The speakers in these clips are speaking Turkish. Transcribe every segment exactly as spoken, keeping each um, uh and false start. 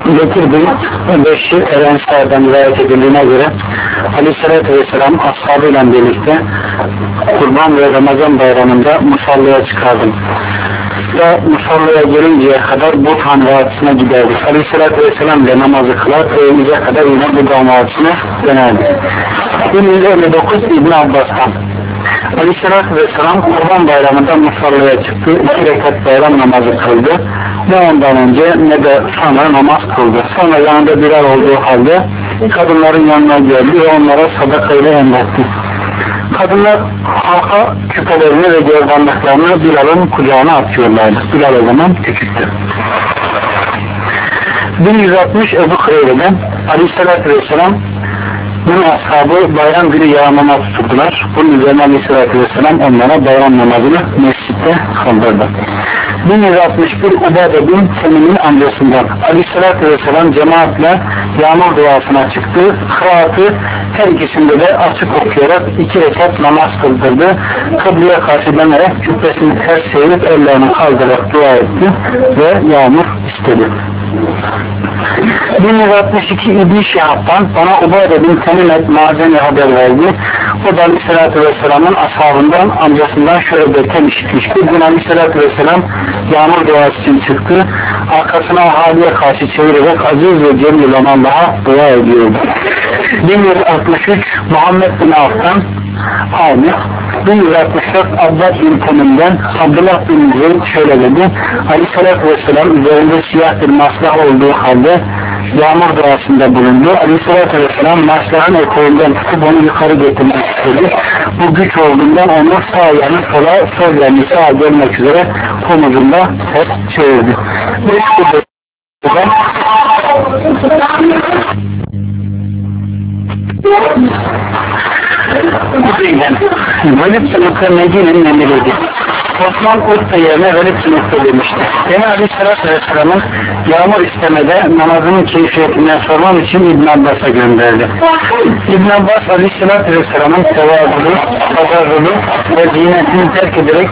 Bekir bin Beşir El-Ensar'dan rivayet edildiğine göre Aleyhisselatü Vesselam ashabıyla birlikte Kurban ve Ramazan bayramında musallaya çıkardım. Ve musallaya gelinceye kadar Buthan Vadisi'ne giderdik. Aleyhisselatü Vesselam ile namazı kılar ve evimize kadar yine Buthan Vadisi'ne dönerdik. bin yüz elli dokuz İbn Abbas'tan Aleyhisselatü Vesselam Kurban bayramında musallaya çıktı. İki rekat bayram namazı kıldı. Ne ondan önce ne de sonra namaz kıldı. Sonra yanında Bilal olduğu halde kadınların yanına geldi ve onlara sadakayla emretti. Kadınlar halka küpelerini ve gerdanlıklarını Bilal'ın kucağına atıyorlardı. Bilal o zaman küçüktü. bin yüz altmış Ebu Hureyre'den Aleyhisselatü Vesselam bunun ashabı bayram günü yağmama tutturdular. Bunun üzerine Aleyhisselatü Vesselam onlara bayram namazını mescitte kıldırdı. bin yüz altmış bir Ubade bin Semih'in amcasından Aleyhisselatü Vesselam cemaatle yağmur duasına çıktı. Kıraatı her ikisinde de açık okuyarak iki rekat namaz kıldırdı. Kıbleye karşı dönerek cübbesini ters çevirip ellerini kaldırarak dua etti ve yağmur istedi. bin yüz altmış iki İbn Şihab'dan bana Ubade bin Semih Mazeni haber verdi. O da Aleyhisselatü Vesselam'ın ashabından, amcasından şöyle derken işitmiş. Bir gün Aleyhisselatü Vesselam yağmur duası için çıktı. Arkasına ahaliye karşı çevirerek aziz ve cemil olan Allah'a dua ediyordu. bin yüz altmış üç Muhammed bin Avf'tan aynı. bin yüz altmış dört Abbas bin Temim'den Abdullah bin Zeyd şöyle dedi. Aleyhisselatü Vesselam üzerinde siyah bir maslah olduğu halde yağmur duasında bulundu. Aleyhisselatü Vesselam maslahın eteğinden tutup onu yukarı getirmek istedi. Bu güç olduğundan onu sağ yanı sola, sol yanı sağa gelmek üzere omuzunda ters çevirdi. Velid sınıfı Medine'nin emiriydi. Osman Utbe yerine Velid sınıfı demişti. Beni Aleyhisselatü Vesselam'ın yağmur istemede namazının keyfiyetinden sormam için İbn Abbas'a gönderdi. İbn Abbas Aleyhisselatü Vesselam'ın sevabını, pazarlığını ve zinetini terk ederek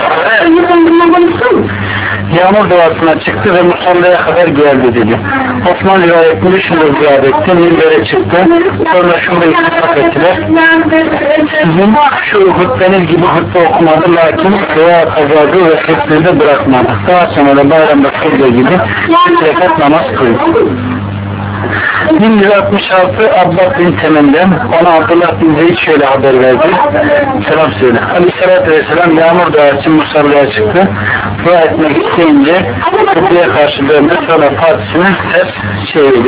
yağmur duasına çıktı ve musallaya kadar geldi dedi. Osman rivayetini şunu ziyade etti, minbere çıktı, sonra şunu ittifak ettiler. Sizin şu hutbeniz gibi hutbe okumadı, lakin veya kazadı ve hutbede bırakmadı. Daha sonra da bayramda kıldığı gibi bir rekat namaz kıldı. bin yüz altmış altı Abbas bin Temim'den ona Abdullah bin Zeyd şöyle haber verdi. Selam söyle. Aleyhisselatü Vesselam yağmur duası için musallaya çıktı. Dua etmek isteyince kıbleye karşı döndü. Sonra partisini ters çevirdi.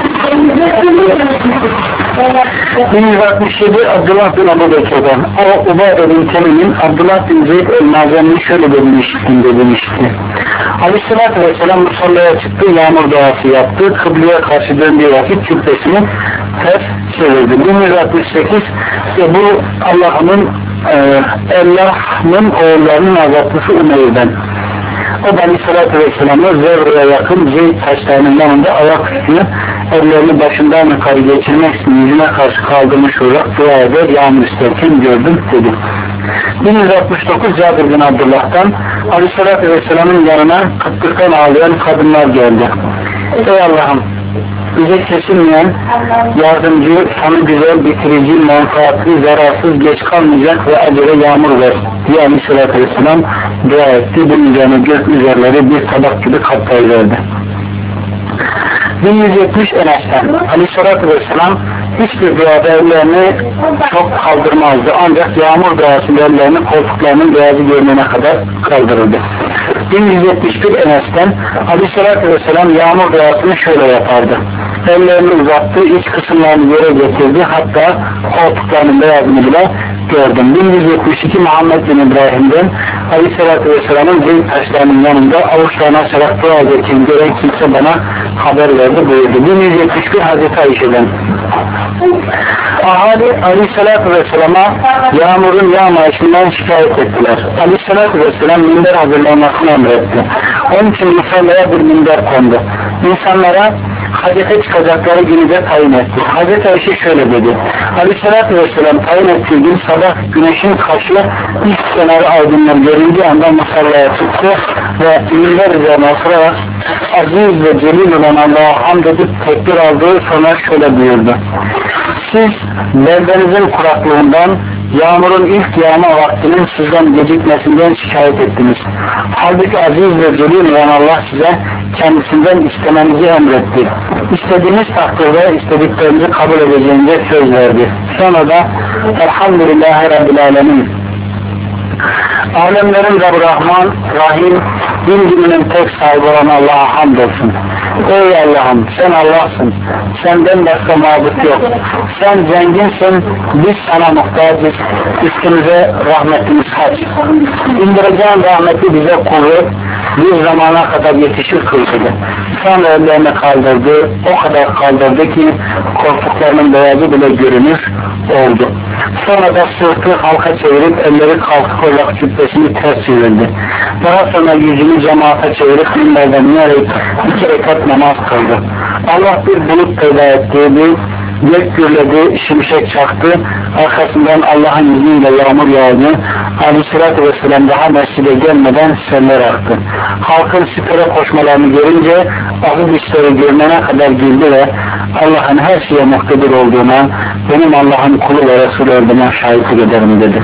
bin yüz altmış yedi Abdullah bin Ebu Bekir'den o Ubade bin Temim'in Abdullah bin Zeyd el-Mazemni şöyle demiştim demişti. Aleyhisselatü Vesselam musallaya çıktı. Yağmur duası yaptı. Kıbleye karşı döndüğü vakit cübbesini ters çevirdi. bin yüz altmış sekiz ve bu Allah'ın e, Allah'ın oğullarının azatlısı Umeyr'den. O da Aleyhisselatü Vesselam'ı Zevre'ye yakın Zeyd taşlarının yanında ayak üstüne ellerini başından yukarı geçirmek için yüzüne karşı kaldırmış olarak dua eder yağmur isterken gördüm dedi. bin yüz altmış dokuz Cabir bin Abdullah'tan Aleyhisselatü Vesselam'ın yanına kıtlıktan ağlayan kadınlar geldi. Ey Allah'ım, bize kesilmeyen, yardımcı, sonu güzel, bitirici, menfaatli, zararsız, geç kalmayacak ve acele yağmur ver diye Aleyhisselatü Vesselam dua etti. Bunun üzerine gök üzerleri bir tabak gibi kaplayıverdi. bin yüz yetmiş Enes'ten Aleyhisselatü Vesselam hiçbir duada ellerini çok kaldırmazdı. Ancak yağmur duasında ellerini koltuklarının beyazı görünene kadar kaldırırdı. bin yüz yetmiş bir Enes'ten Aleyhisselatü Vesselam yağmur duasını şöyle yapardı. Ellerini uzattı, iç kısımlarını yere getirdi, hatta koltuklarının beyazını bile gördüm. bin yüz yetmiş iki Muhammed bin İbrahim'den Aleyhisselatü Vesselam'ın Zeyd taşlarının yanında avuçlarına açarak dua ederken gören kimse bana haber verdi buyurdu. bin yüz yetmiş bir Hazreti Ayşe'den ahali Aleyhisselatü Vesselam'a yağmurun yağmayışından şikayet ettiler. Aleyhisselatü Vesselam minber hazırlanmasını emretti. Onun için musallaya bir minber kondu. İnsanlara hacete çıkacakları günü de tayin etti. Hazreti Ayşe şöyle dedi. Aleyhisselatü Vesselam tayin ettiği gün sabah güneşin kaşı ilk kenarı aydınlar görüldüğü anda musallaya çıktı ve minber üzerine oturarak aziz ve celil olan Allah'a hamd edip tekbir aldığı sonra şöyle buyurdu: siz beldenizin kuraklığından, yağmurun ilk yağma vaktinin sizden gecikmesinden şikayet ettiniz. Halbuki aziz ve celil olan Allah size kendisinden istemenizi emretti. İstediğiniz takdirde istediklerinizi kabul edeceğinize söz verdi. Sonra da Elhamdülillahi Rabbil Alemin, alemlerin Rabbi Rahman, Rahim, din gününün tek sahibi olan Allah'a hamdolsun. Ey Allah'ım, sen Allah'sın, senden başka mabut yok, sen zenginsin, biz sana muhtacız, üstümüze rahmetimiz hac. İndireceğin rahmeti bize kuvvet, bir zamana kadar yetişir kıldı. Sonra ellerini kaldırdı, o kadar kaldırdı ki koltuklarının beyazı bile görünür oldu. Sonra da sırtı halka çevirip elleri kalkık olarak cübbesini ters çevirdi. Daha sonra yüzünü cemaate çevirip minberden inerek iki rekat namaz kıldı. Allah bir bulut peyda etti, bir gök gürledi, şimşek çaktı, arkasından Allah'ın izniyle yağmur yağdı. Aleyhisselatü Vesselam daha mescide gelmeden seller aktı. Halkın sipere koşmalarını görünce ağız dişleri görünene kadar güldü ve Allah'ın her şeye muhtedir olduğuna, benim Allah'ın kulu ve Resulü olduğuna şahitlik ederim dedi.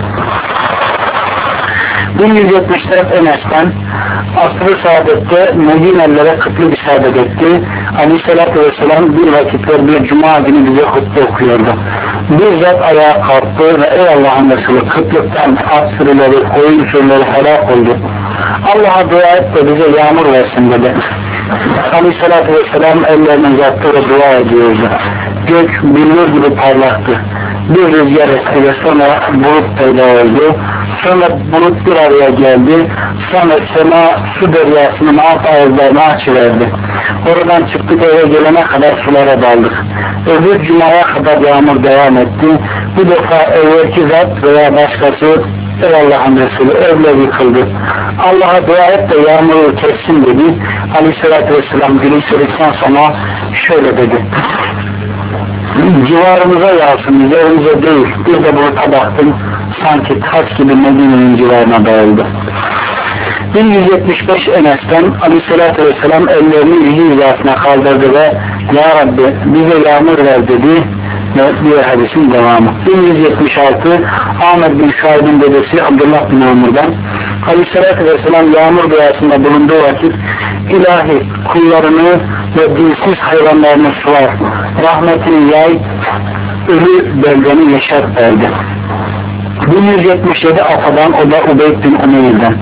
bin yüz yetmiş dört Enes'ten asr-ı saadette Medinelilere kıtlık isabet etti. Aleyhisselatü Vesselam bir vakitler bir cuma günü bize hutbe okuyordu. Bir zat ayağa kalktı ve ey Allah'ın Resulü, kıtlıktan at sürüleri, koyun sürüleri helak oldu. Allah'a dua et de bize yağmur versin dedi. Aleyhisselatü Vesselam ellerini uzattı ve dua ediyordu. Gök billur gibi parlaktı. Bir rüzgar esti ve sonra bulut peyda oldu. Sonra bulut bir araya geldi. Sonra sema su deryasının alt ağızlarını açıverdi. Oradan çıktık, eve gelene kadar sulara daldık. Öbür cumaya kadar yağmur devam etti. Bu defa evvelki zat veya başkası ey Allah'ın Resulü evler yıkıldı. Allah'a dua et de yağmuru kessin dedi. Aleyhisselatü Vesselam gülümsedikten sonra şöyle dedi: civarımıza yağsın, üzerimize değil. Bir de buluta baktım, sanki taş gibi Medine'nin civarına dağıldı. bin yüz yetmiş beş Enes'ten Aleyhisselatü Vesselam ellerini yüzü hizasına kaldırdı ve Ya Rabbi bize yağmur ver dedi ve bir hadisin devamı. bin yüz yetmiş altı Ahmet bin Şahid'in dedesi Abdullah bin Amr'dan Aleyhisselatü Vesselam yağmur duasında bulunduğu vakit ilahi kullarını ve dilsiz hayvanlarını sular, rahmetini yay, ölü beldeni yaşat verdi. bin yüz yetmiş yedi Afa'dan, o da Ubeyd bin Umeyr'den.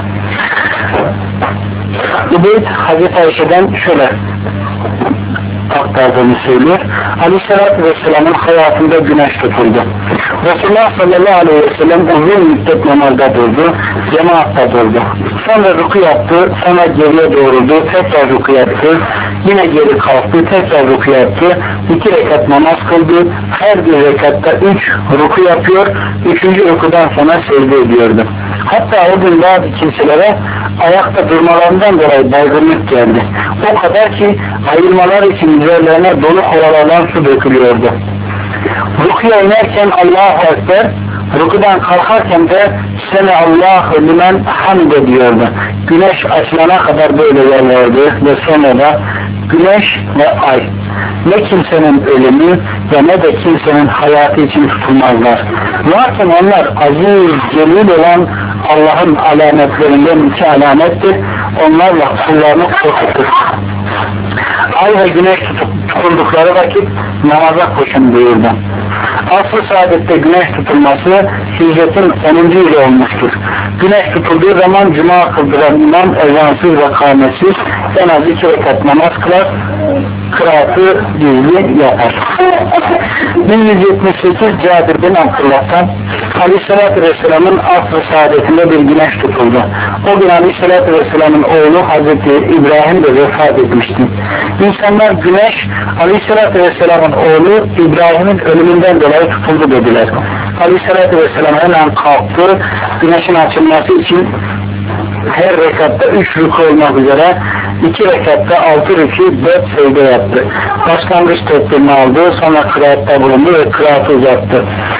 Ubeyd Hazreti Ayşe'den şöyle aktardığını söylüyor. Aleyhisselatü Vesselam'ın hayatında güneş tutuldu. Resulullah sallallahu aleyhi ve sellem uzun müddet namazda durdu, cemaatta durdu. Sonra ruku yaptı, sonra geriye doğruldu, tekrar ruku yaptı, yine geri kalktı, tekrar ruku yaptı, iki rekat namaz kıldı, her bir rekatta üç ruku yapıyor, üçüncü rukudan sonra secde ediyordu. Hatta o gün bazı kimselere ayakta durmalarından dolayı baygınlık geldi. O kadar ki ayırmalar için üzerlerine dolu kovalardan su dökülüyordu. Rukuya inerken Allahu Ekber, rukudan kalkarken de Sene Allahu limen hamd ediyordu. Güneş açılana kadar böyle yerlerdi ve sonra da güneş ve ay ne kimsenin ölümü ve ne de kimsenin hayatı için tutulmazlar. Lakin onlar aziz, celil olan Allah'ın alametlerinden iki alamettir. Onlarla kullarını korkutur. Ay ve güneş tutuldukları vakit namaza koşun buyurdu. Asr-ı saadette güneş tutulması hicretin onuncu yılı olmuştur. Güneş tutulduğu zaman cuma kıldıran imam ezansız ve kâmetsiz en az iki rekat namaz kılar, kıraatı gizli yapar. bin yüz yetmiş sekiz Cabir bin Abdullah'tan Aleyhisselatü Vesselam'ın asr-ı saadetinde bir güneş tutuldu. O gün Aleyhisselatü Vesselam'ın oğlu Hazreti İbrahim de vefat etmişti. İnsanlar güneş Aleyhisselatü Vesselam'ın oğlu İbrahim'in ölümünden dolayı tutuldu dediler. Aleyhisselatü Vesselam hemen kalktı, güneşin açılması için her rekatta üç ruku olmak üzere iki rekatta altı ruku dört secde yaptı. Başlangıç tekbirini aldı, sonra kıraatta bulundu ve kıraatı uzattı.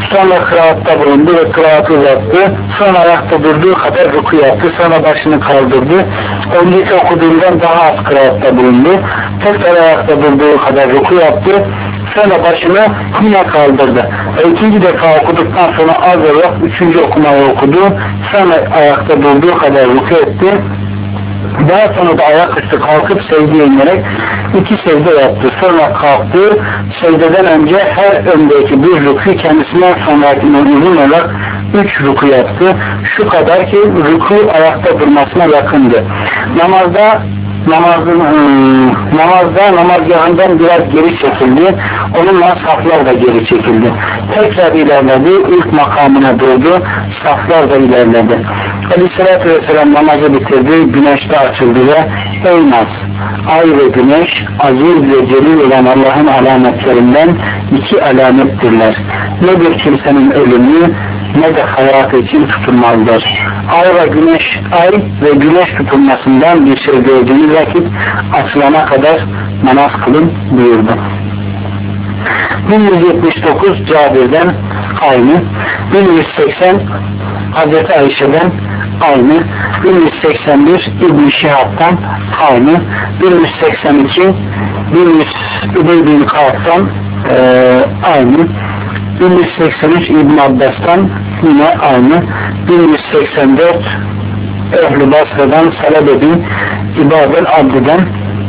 Sonra kıraatta bulundu ve kıraatı uzattı. Sonra ayakta durduğu kadar ruku yaptı. Sonra başını kaldırdı. Önceki okuduğundan daha az kıraatta bulundu. Tekrar ayakta durduğu kadar ruku yaptı. Sonra başını yine kaldırdı. E, ikinci defa okuduktan sonra az olarak üçüncü okumayı okudu. Sonra ayakta durduğu kadar ruku etti. Daha sonra da ayaküstü kalkıp secdeye inerek iki secde yaptı. Sonra kalktı. Secdeden önce her öndeki bir ruku kendisinden sonrakinden uzun olarak üç ruku yaptı. Şu kadar ki ruku ayakta durmasına yakındı. Namazda namazın ıı, namazda namazgahından biraz geri çekildi. Onunla saflar da geri çekildi. Tekrar ilerledi. İlk makamına durdu. Saflar da ilerledi. Aleyhisselatü Vesselam namazı bitirdi. Güneş de açıldı ve ey nas, ay ve güneş aziz ve celil olan Allah'ın alametlerinden iki alamettirler. Ne bir kimsenin ölümü ne de hayatı için tutulmazlar. Ay ve güneş, ay ve güneş tutulmasından bir şey gördüğünüz vakit açılana kadar namaz kılın buyurdu. bin yüz yetmiş dokuz Cabir'den aynı, bin yüz seksen Hazreti Ayşe'den aynı, bin yüz seksen bir İbn-i Şihab'dan aynı, bin yüz seksen iki bin yüz Übey bin Kağıt'tan e, aynı, bin yüz seksen üç İbn Abbas'tan yine aynı, bin yüz seksen dört Ehl-i Basra'dan Salebe bin İbad-ül Abdi'den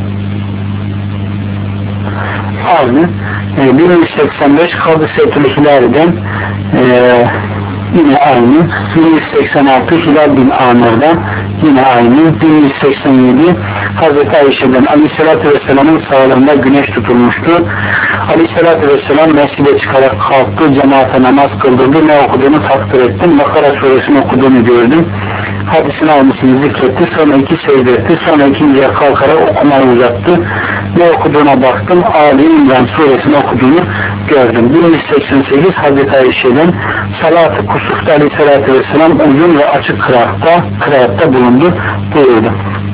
aynı, e, bin yüz seksen beş Kadı Seytül Hilali'den e, yine aynı, bin yüz seksen altı Hilal bin Amir'den yine aynı, bin yüz seksen yedi Hazreti Ayşe'den Aleyhisselatü Vesselam'ın sağlığında güneş tutulmuştu. Aleyhisselatü Vesselam mescide çıkarak kalktı, cemaate namaz kıldırdı, ne okuduğunu takdir ettim, Bakara suresini okuduğunu gördüm, hadisini almışsını zikretti, sonra iki secde etti, sonra ikinciye kalkarak okumayı uzattı, ne okuduğuna baktım, Ali İmran suresini okuduğunu gördüm. bin yüz seksen sekiz Hazreti Ayşe'den salat-ı kusufta Aleyhisselatü Vesselam uzun ve açık kıraatta, kıraatta bulundu buyurdu.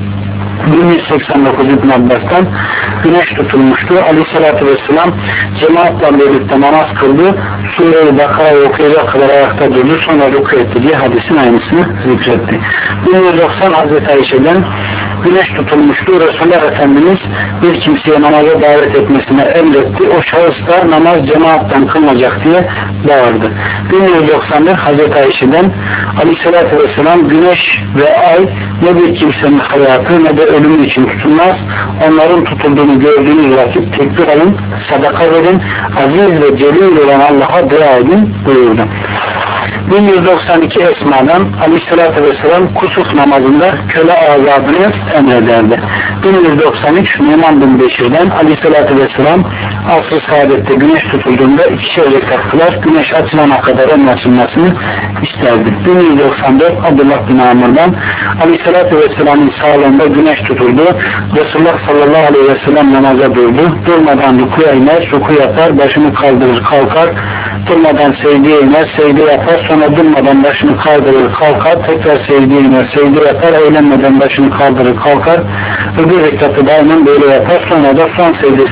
bin yüz seksen dokuz İbn Abbas'tan güneş tutulmuştu. Aleyhisselatü Vesselam cemaatle birlikte namaz kıldı. Sure-i Bakara'yı okuyacak kadar ayakta durdu. Sonra ruku etti diye hadisin aynısını zikretti. bin yüz doksan Hazreti Ayşe'den güneş tutulmuştu. Resulullah Efendimiz bir kimseye namaza davet etmesine emretti. O şahıs da namaz cemaatten kılınacak diye bağırdı. bin yüz doksan bir Hazreti Ayşe'den Aleyhisselatü Vesselam güneş ve ay ne bir kimsenin hayatı ne de ölümü için tutulmaz. Onların tutulduğunu gördüğünüz vakit tekbir alın, sadaka verin, aziz ve celil olan Allah'a dua edin buyurdu. bin yüz doksan iki Esma'dan Aleyhisselatü Vesselam kusuf namazında köle azadını emrederdi. bin yüz doksan üç Numan bin Beşir'den Aleyhisselatü Vesselam asr-ı saadette güneş tutulduğunda ikişer rekat kılar, güneş açılana kadar onun açılmasını isterdi. bin yüz doksan dört Abdullah bin Amr'dan Aleyhisselatü Vesselam'ın sağlığında güneş tutuldu. Resulullah sallallahu aleyhi ve sellem namaza durdu. Durmadan rukuya iner, ruku yapar, başını kaldırır, kalkar, durmadan secdeye iner, secde yapar, sonra durmadan başını kaldırır, kalkar, tekrar secdeye iner, secde yapar, eğlenmeden başını kaldırır, kalkar, öbür rekatı daima böyle yapar, sonra da son secdesi.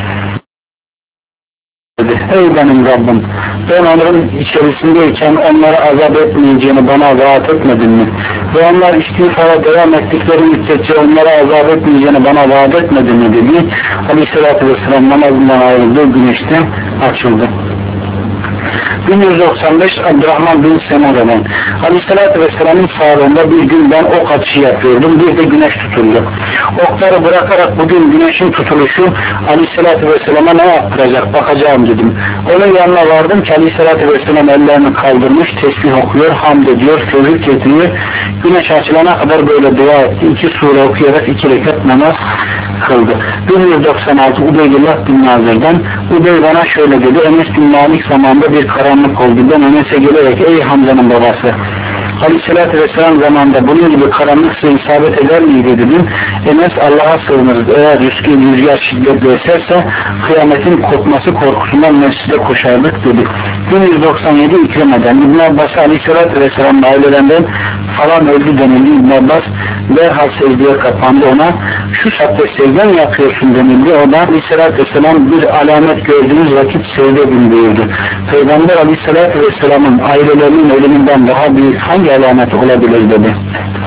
Ey benim Rabbim, ben onların içerisindeyken onları azap etmeyeceğini bana vaat etmedin mi? Ve onlar istiğfara devam ettikleri müddetçe onlara azap etmeyeceğini bana vaat etmedin mi dedi. Aleyhisselatü Vesselam namazından ayrıldı, güneşten açıldı. bin yüz doksan beş Abdurrahman bin Semura'dan Aleyhisselatü Vesselam'ın sağlığında bir gün ben ok atışı yapıyordum, bir de güneş tutuldu. Okları bırakarak bugün güneşin tutuluşu Aleyhisselatü Vesselam'a ne yaptıracak bakacağım dedim. Onun yanına vardım ki Aleyhisselatü Vesselam ellerini kaldırmış, tesbih okuyor, hamd ediyor, tevhid getiriyor. Güneş açılana kadar böyle dua etti. İki sure okuyarak iki rekat namaz kıldı. bin yüz doksan altı Ubeydullah bin Nazır'dan Ubey bana şöyle dedi, Enes bin Malik zamanında bir karanlık oldu. Ben Enes'e gelerek ey Hamza'nın babası, Aleyhisselatü Vesselam zamanında bunun gibi karanlık size isabet eder miydi dedim. Enes Allah'a sığınırız. Eğer rüzgar, rüzgar şiddetle eserse kıyametin kopması korkusundan mescide koşardık dedi. bin yüz doksan yedi İkrimeden İbn Abbas Aleyhisselatü Vesselam'ın ailelerinden falan öldü denildi. İbn Abbas derhal secdeye kapandı. Ona şu saatte secde mi yapıyorsun denildi. O da Aleyhisselatü Vesselam bir alamet gördüğünüz vakit secde edin buyurdu. Peygamber Aleyhisselatü Vesselam'ın ailelerinin ölümünden daha büyük hangi alamet olabilir dedi.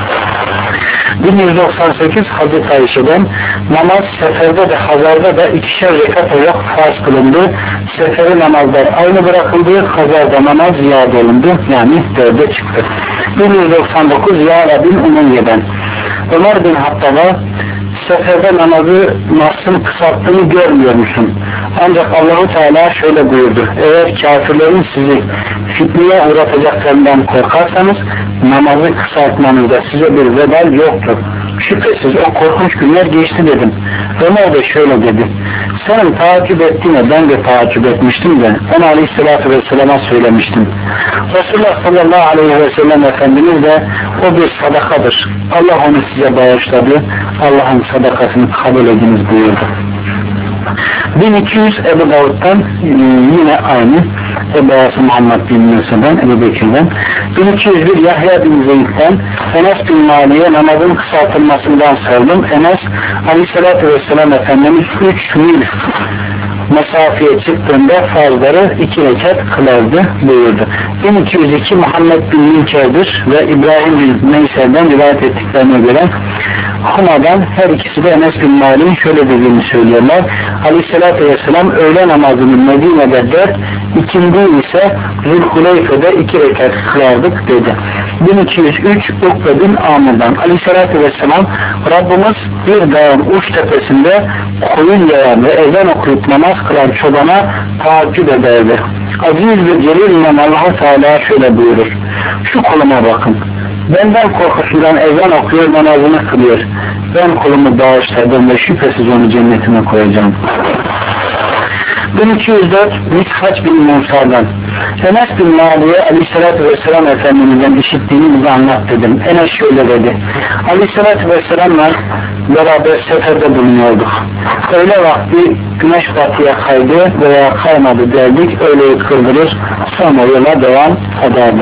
bin yüz doksan sekiz Hazreti Ayşe'den namaz seferde de hazarda da ikişer rekat olarak farz kılındı. Seferi namazlar aynı bırakıldı. Hazarda namaz ziyade olundu. Yani dörde çıktı. bin yüz doksan dokuz Ya Rabbim Umayye'den Ömer bin Hattab'a seferde namazı nasıl kısalttığını görmüyor musun? Ancak Allah-u Teala şöyle buyurdu. Eğer kafirlerin sizi fitneye uğratacaklarından korkarsanız namazı kısaltmanızda size bir vebal yoktur. Şüphesiz o korkunç günler geçti dedim. Ömer de şöyle dedi. Senin takip ettiğine ben de takip etmiştim de onu Aleyhisselatü Vesselam'a söylemiştim. Resulullah sallallahu aleyhi ve sellem Efendimiz de o bir sadakadır. Allah onu size bağışladı. Allah'ın sadakasını kabul ediniz buyurdu. bin iki yüz Ebu Davud'dan yine aynı Ebu Asım Muhammed bin Musa'dan Ebu Bekir'den bin iki yüz bir Yahya bin Zeyd'den Enes bin Mali'ye namazın kısaltılmasından sordum. Enes Aleyhisselatü Vesselam Efendimiz üç mil mesafeye çıktığında farzları iki rekat kılardı buyurdu. bin iki yüz iki Muhammed bin Münker'dir ve İbrahim bin Meyser'den rivayet ettiklerine göre Huma'dan her ikisi de Enes bin Mali'nin şöyle dediğini söylüyorlar. Aleyhisselatü Vesselam öğle namazını Medine'de dört, ikindi ise Zülhuleyfe'de iki rekat kılardık dedi. bin iki yüz üç Ukbe bin Amr'dan Aleyhisselatü Vesselam Rabbimiz bir dağın uç tepesinde koyun yayan ve ezan okuyup namaz kılan çobana tahaccüd ederdi. Aziz ve celil ile Allah-u Teala şöyle buyurur. Şu kuluma bakın. Benden korkusundan ezan okuyor, namazını kılıyor. Ben kulumu bağışladım ve şüphesiz onu cennetime koyacağım. bin iki yüz dört Mishaç bin Musa'dan Enes bin Mali'ye Aleyhisselatü Vesselam Efendimiz'den işittiğini bize anlat dedim. Enes şöyle dedi. Aleyhisselatü Vesselam'la beraber seferde bulunuyorduk. Öğle vakti güneş batıya kaydı veya kaymadı derdik. Öğleyi kıldırır sonra yola devam ederdi.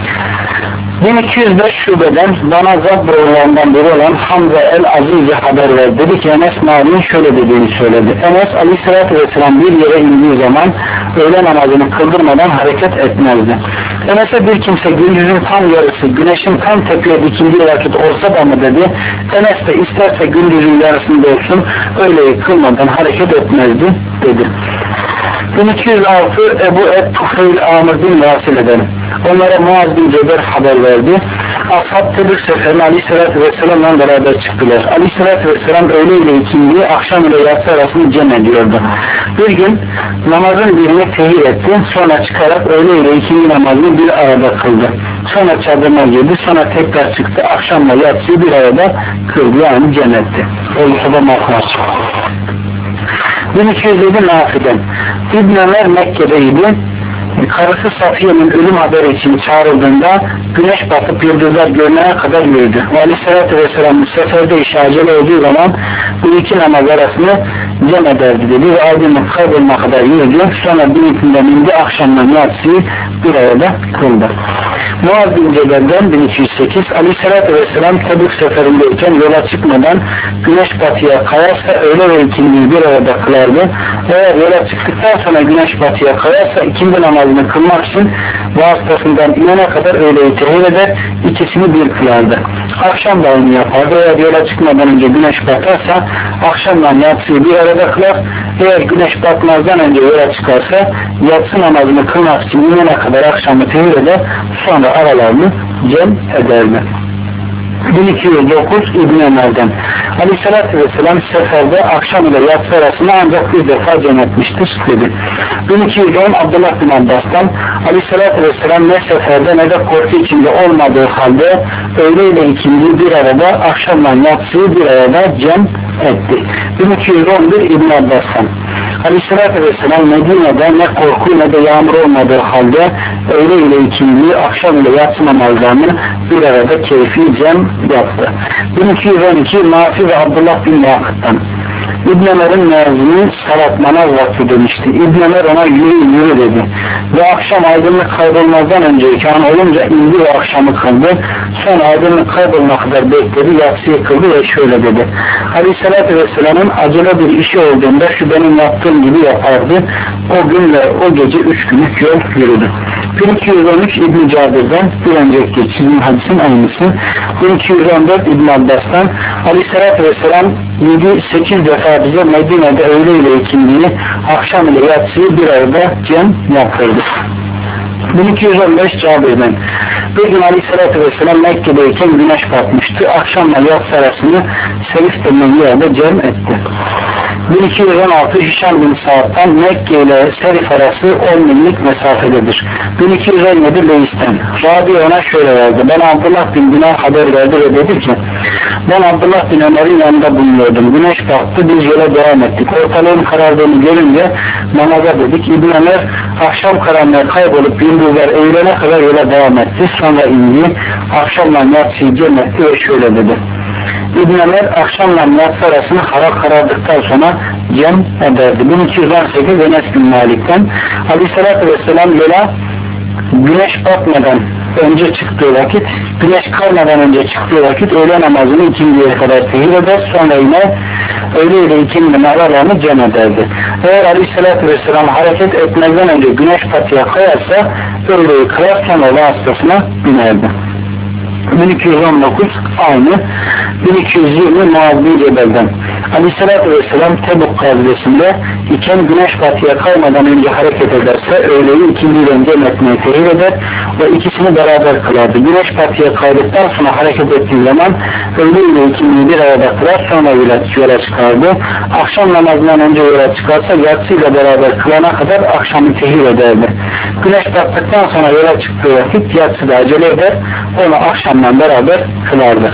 bin iki yüz beş şubeden bana Zab oğullarından biri olan Hamza el-Aziz'e haber verdi. Dedi ki Enes Mali'nin şöyle dediğini söyledi. Enes Aleyhisselatü Vesselam bir yere indiği zaman öğle namazını kıldırmadan hareket etmezdi. Enes'e bir kimse gündüzün tam yarısı güneşin tam tepeye dikildiği vakit olsa da mı dedi. Enes de isterse gündüzün yarısında olsun öğleyi kılmadan hareket etmezdi dedi. bin iki yüz altı Ebu Et-Tufeyl Amr bin Vasil edelim. Onlara Muaz bin Cebel haber verdi. Ashab Tebük seferine Aleyhisselatü Vesselam'la beraber çıktılar. Aleyhisselatü Vesselam öğle ile ikindiği akşam ile yatsı arasını cem ediyordu. Bir gün namazın birini tehir etti. Sonra çıkarak öğle ile ikinci namazını bir arada kıldı. Sonra çadırına girdi. Sonra tekrar çıktı. Akşamla yatsıyı bir arada kıldı. Yani cem etti. Olursa da mahmaç. bin iki yüz yedi Nafi'den İbn Ömer Mekke'deydi. Karısı Safiye'nin ölüm haberi için çağrıldığında güneş batıp yıldızlar görünene kadar yürüdü. Aleyhisselatü Vesselam seferde işe acele olduğu zaman bu iki namaz arasını cem ederdi dedi ve aydınlık kaybolma kadar yürüdü. Sonra binitinden indi, akşamdan yatsıyı bir arada kıldı. Muaz bin Cebel'den bin iki yüz sekiz Aleyhisselatü Vesselam Tebük seferindeyken yola çıkmadan güneş batıya kayarsa öğle ve ikindiyi bir arada kılardı. Eğer yola çıktıktan sonra güneş batıya kayarsa ikindi namazını kılmak için vasıtasından inene kadar öğleyi tehir eder, ikisini bir kılardı. Akşam da onu yapardı. Eğer yola çıkmadan önce güneş batarsa akşamdan yatsıyı bir arada kılar. Eğer güneş batmazdan önce yola çıkarsa yatsı namazını kılmak için inene kadar akşamı tehir eder, sonra aralarını cem ederdi. bin iki yüz dokuz İbn Ömer'den Aleyhisselatü Vesselam seferde akşam ile yatsı arasını ancak bir defa cem etmiştir dedi. bin iki yüz on Abdullah bin Abbas'tan Aleyhisselatü Vesselam ne seferde ne de korku içinde olmadığı halde öğle ile ikindi bir arada akşamla yatsıyı bir arada cem etti. bin iki yüz on bir İbn Abbas'tan Aleyhisselatü Vesselam Medine'de ne korku ne de yağmur olmadığı halde öğle ile ikindiyi akşam ile yatsı namazlarını bir arada keyfi cem yaptı. bin iki yüz on iki Nafi ve Abdullah bin Vakıt'tan İbn Ömer'in müezzini salat namaz vakti demişti. İbn Ömer ona yürü yürü dedi. Ve akşam aydınlık kaybolmazdan önce kan olunca indi ve akşamı kıldı. Sonra aydınlık kaybolana kadar bekledi, yatsıyı kıldı ve şöyle dedi. Aleyhissalatü Vesselam'ın acele bir işi olduğunda şu benim yaptığım gibi yapardı. O gün ve o gece üç günlük yol yürüdü. bin iki yüz on üç İbn Cabir'den, bir önceki çizim hadisin aynısı. bin iki yüz on dört İbn Abbas'tan, Aleyhissalatü Vesselam yedi sekiz defa bize Medine'de öğle ile ikindiği, akşam ile yatsıyı bir arada cem yaptırdı. bin iki yüz on beş Cabir'den, bir gün Aleyhissalatü Vesselam Mekke'deyken güneş batmıştı. Akşamla yatsı arasını Serif denilen yerde cem etti. bin iki yüz on altı Hişam bin Sa'd'dan, Mekke ile Serif arası on millik mesafededir. bin iki yüz on yedi Leys'ten, Rabi ona şöyle verdi. Ben Abdullah bin Dinar haber verdi ve dedi ki, ben Abdullah bin Ömer'in yanında bulunuyordum. Güneş battı, biz yola devam ettik. Ortalığın karardığını görünce namaza dedik. İbn Ömer akşam karanlığı kaybolup gündüzler öğlene kadar yola devam etti. Sonra indi, akşamla yatsıyı cem etti ve şöyle dedi. İbn Ömer akşamla yatsı arasını hava karardıktan sonra cem ederdi. bin iki yüz on sekiz Enes bin Malik'ten, Aleyhisselatü Vesselam yola güneş batmadan önce çıktığı vakit, güneş kalmadan önce çıktığı vakit öğle namazını ikindiye kadar tehir eder, sonra yine öğle ile ikindinin aralarını cem ederdi. Eğer Aleyhisselatü Vesselam hareket etmezden önce güneş batıya kayarsa öğleyi kırar, sonra vasıtasına binerdi. bin iki yüz on dokuz aynı. bin iki yüz yirmi Muaz bin Cebel'den, Aleyhisselatü Vesselam Tebuk gazvesinde iken güneş batıya kaymadan önce hareket ederse öğleyi ikindiyle cem etmeyi tehir eder ve ikisini beraber kılardı. Güneş batıya kaydıktan sonra hareket ettiği zaman öğle ile ikindiyi bir arada kılar, sonra yola çıkardı. Akşam namazından önce yola çıkarsa yatsıyla beraber kılana kadar akşamı tehir ederdi. Güneş battıktan sonra yola çıktığı vakit yatsıda acele eder, onu akşamla beraber kılardı.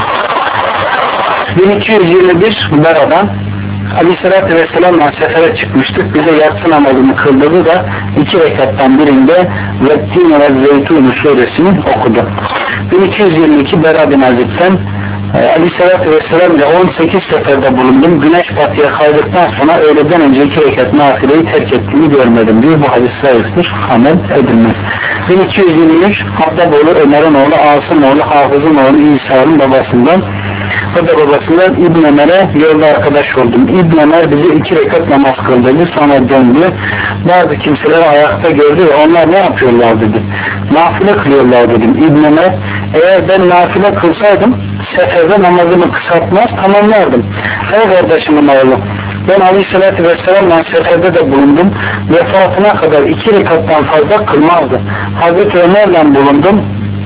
bin iki yüz yirmi bir Bera'dan, Aleyhisselatü Vesselam'la sefere çıkmıştık. Bize yatsı namazını kıldırdı da iki rekattan birinde Vettine ve Zeytun suresini okudu. bin iki yüz yirmi iki Bera bin Azib'den, Aleyhisselatü Vesselam ile on sekiz seferde bulundum. Güneş batıya kaydıktan sonra öğleden önce iki rekat nafileyi terk ettiğini görmedim diyor. Bu hadis zayıftır, amel edilmez. bin iki yüz yirmi üç Habdaboğlu Ömer'in oğlu, Asım oğlu, Hafız'ın oğlu İsa'nın babasından, o da babasından İbn Ömer'e yolda arkadaş oldum. İbn Ömer bize iki rekat namaz kıldırdı, sonra döndü. Bazı kimseleri ayakta gördü ve onlar ne yapıyorlar dedi. Nafile kılıyorlar dedim. İbn Ömer, eğer ben nafile kılsaydım seferde namazımı kısaltmaz tamamlardım. Ey kardeşimin oğlu, ben Aleyhisselatü Vesselam'la seferde de bulundum. Vefatına kadar iki rekattan fazla kılmazdı. Hazreti Ömer'le bulundum.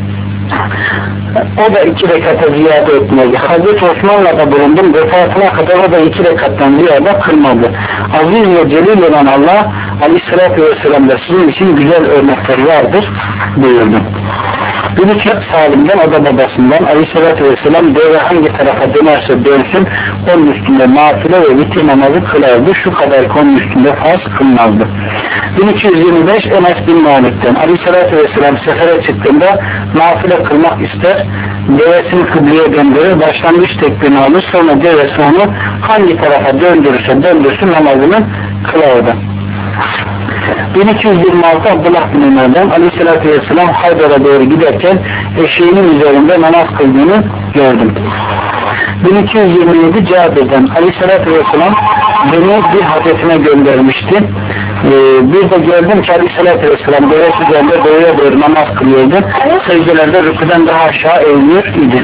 O da iki rekata ziyade etmedi. Hazreti Osman'la da bulundum. Vefatına kadar o da iki rekattan ziyade kılmadı. Aziz ve celil olan Allah Aleyhisselatü Vesselam'da sizin için güzel örnekler vardır buyurdu. Bir iki Salim'den, o da babasından, Aleyhisselatü Vesselam deve hangi tarafa dönerse dönsün onun üstünde nafile ve vitir namazı kılardı. Şu kadar ki onun üstünde farz kılmazdı. bin iki yüz yirmi beş Enes bin Malik'ten, Aleyhisselatü Vesselam sefere çıktığında nafile kılmak ister, devesini kıbleye döndürür, başlangıç tekbirini alır, sonra devesi onu hangi tarafa döndürürse döndürsün namazını kılardı. bin iki yüz yirmi altı Abdullah bin Ömer'den, Aleyhisselatü Vesselam Hayber'e doğru giderken eşeğinin üzerinde namaz kıldığını gördüm. bin iki yüz yirmi yedi Cabir'den, Aleyhisselatü Vesselam beni bir hacetine göndermişti. Ee, bir de gördüm ki Aleyhisselatü Vesselam devesi üzerinde doğuya doğru namaz kılıyordu. Secdelerde rüküden daha aşağı eğiliyor idi.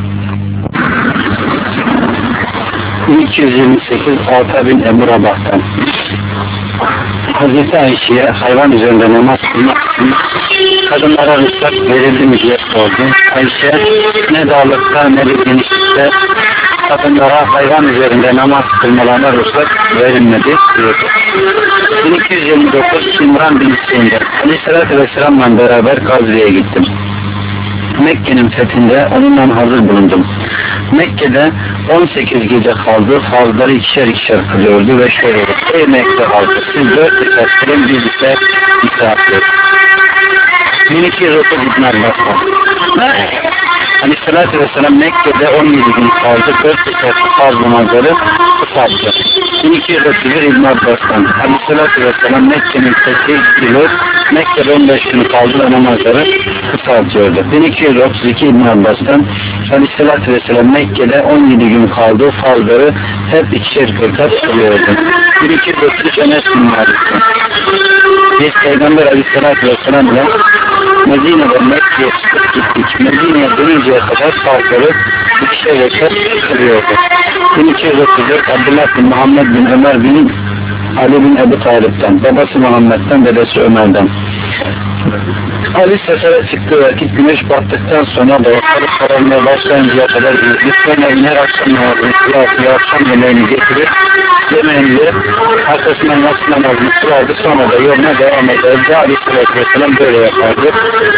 bin iki yüz yirmi sekiz Ata bin Ebu Rabah'tan, Hazreti Ayşe'ye hayvan üzerinde namaz kılmak için kadınlara rızak verildi mi diye sordu. Ayşe, ne dağlıkta ne de genişlikte kadınlara hayvan üzerinde namaz kılmalarına rızak verilmedi diyordu. bin iki yüz yirmi dokuz İmran bin Hüseyin'de, Aleyhisselatü Vesselam'la beraber Gazve'ye gittim. Mekke'nin fethinde onunla hazır bulundum. Mekke'de on sekiz gece kaldı, farzları ikişer ikişer kılıyordu ve şöyle oldu. Ey Mekke halkı, siz dört rekat kılın, biz ise misafir. bin iki yüz otuz İbn Abbas'tan, Aleyhisselatü Vesselam Mekke'de on yedi gün kaldı. dört rekatlı farz namazları kısalttı. bin iki yüz otuz bir İbn Abbas'tan Aleyhisselatü Vesselam Mekke'nin fethi yılı Mekke'de on beş gün kaldı ve namazları kısaltıyordu. bin iki yüz otuz iki İbn Abbas'tan Aleyhisselatü Vesselam Mekke'de on yedi gün kaldı. Farzları hep ikişer rekat kılıyordu. bin iki yüz otuz üç Enes bin Malik'ten biz Peygamber Aleyhisselatü Vesselam ile Medine'den Mekke'ye çıkıp gittik. Medine'ye dönünceye kadar farzları ikişer rekat kılıyordu. bin iki yüz otuz dört Abdullah bin Muhammed bin Ömer bin Ali bin Ebu Talib'den, babası Muhammed'den, dedesi Ömer'den. Ali sefere çıktığı vakit güneş battıktan sonra da ortalık kararmaya başlayıncaya kadar gizli, sonra iner akşam namazını kılardı, akşam yemeğini getirir, yemeğini verip arkasından nasıl namazını kılardı, sonra da yoluna devam ederdi. Aleyhisselatü Vesselam böyle yapardı.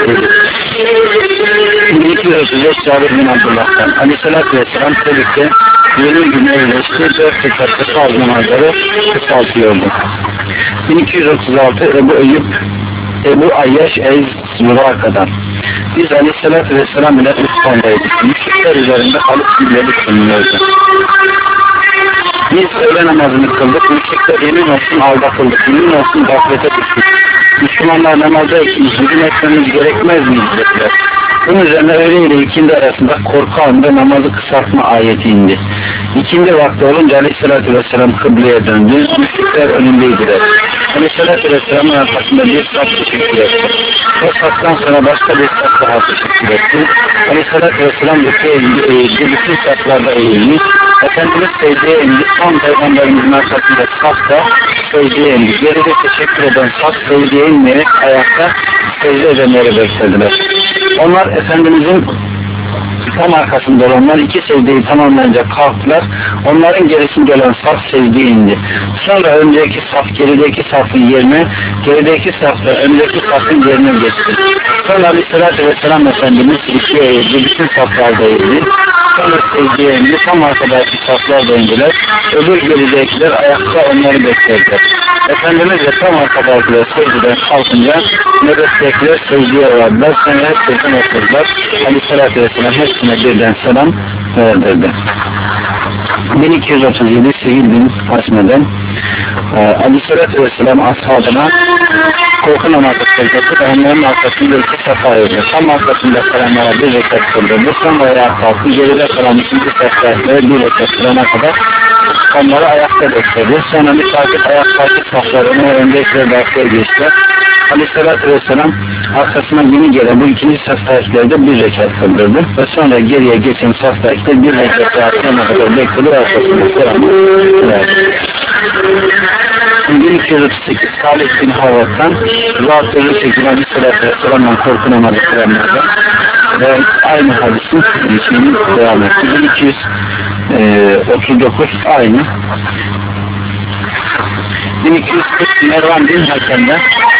bin iki yüz otuz beş Cabir bin Abdullah'tan Aleyhisselatü Vesselam Tebük'te yirmi gün evleşti, dört rekatlı farz namazları kısaltıyordu. bin iki yüz otuz altı Ebu Eyyub Ebu Ayyaş Ez-Zuraka'dan biz Aleyhisselatü Vesselam ile Üstandaydık. Müşrikler üzerinde halık zilleri sunuluyordu. Biz öğle namazını kıldık. Müşrikler yemin olsun aldatıldık. Yemin olsun gaflete düştük. Müslümanlar namazdayken hücum etmemiz gerekmez mi dediler. Bunun üzerine öğle ile ikindi arasında korku anında namazı kısaltma ayeti indi. İkindi vakti olunca Aleyhisselatü Vesselam kıbleye döndü. Müşrikler önündeydiler. Aleyhisselatü Vesselam'ın arkasında bir saf teşekkür etti. O saftan sonra başka bir saf daha teşekkür etti. Aleyhisselatü Vesselam rüküye eğildi. Bütün saflarda eğildi. Efendimiz secdeye indi. Tam Peygamberimizin arkasında saf da secdeye indi. Geride teşekkür eden saf secdeye inmeyerek ayakta secde edenleri beklediler. Onlar Efendimizin tam arkasında olanlar iki secdeyi tamamlayınca kalktılar. Onların gerisinde olan saf secdeye indi. Sonra öndeki saf gerideki safın yerine, gerideki saf da öndeki safın yerine geçti. Sonra Aleyhisselatü Vesselam Efendimiz ikiye eğildi. Bütün saflarda eğildi. Sonra secdeye indi. Tam arkadaki saflar da indiler. Öbür geridekiler ayakta onları beklediler. Efendimiz de tam arkadakiler secdeden kalkınca nöbettekiler secdeye vardılar. Sonra hep secden oturdular. Aleyhisselatü Vesselam hepsine birden selam verdirdi. bin iki yüz otuz yedi Sehil bin Hasme'den Aleyhisselatü Vesselam ashabına korku namazı kıldırdı ve onların arkasında iki safa ayırdı. Tam arkasında kalanlara bir rekat kıldırdı. Sonra ayağa kalktı. Geride kalan ikinci saflarına bir rekat kılana kadar onları ayakta bekledi. Sonra misafir ayaktaki saflarını öndekiler de arkaya geçtiler. Aleyhisselatü Vesselam arkasına yeni gelen bu ikinci saftakileri bir rekat kıldırdı ve sonra geriye geçen saftakiler bir rekat rahatsına kadar bekledi arkasında selamı verdi. bin iki yüz otuz sekiz Salih bin Havvat'tan rahatlığı çekilen Aleyhisselatü Vesselam'dan korku namazı kılanlardan ve aynı hadisin içini devam etti. bin iki yüz otuz dokuz aynı. bin iki yüz kırk Mervan bin Hakem'den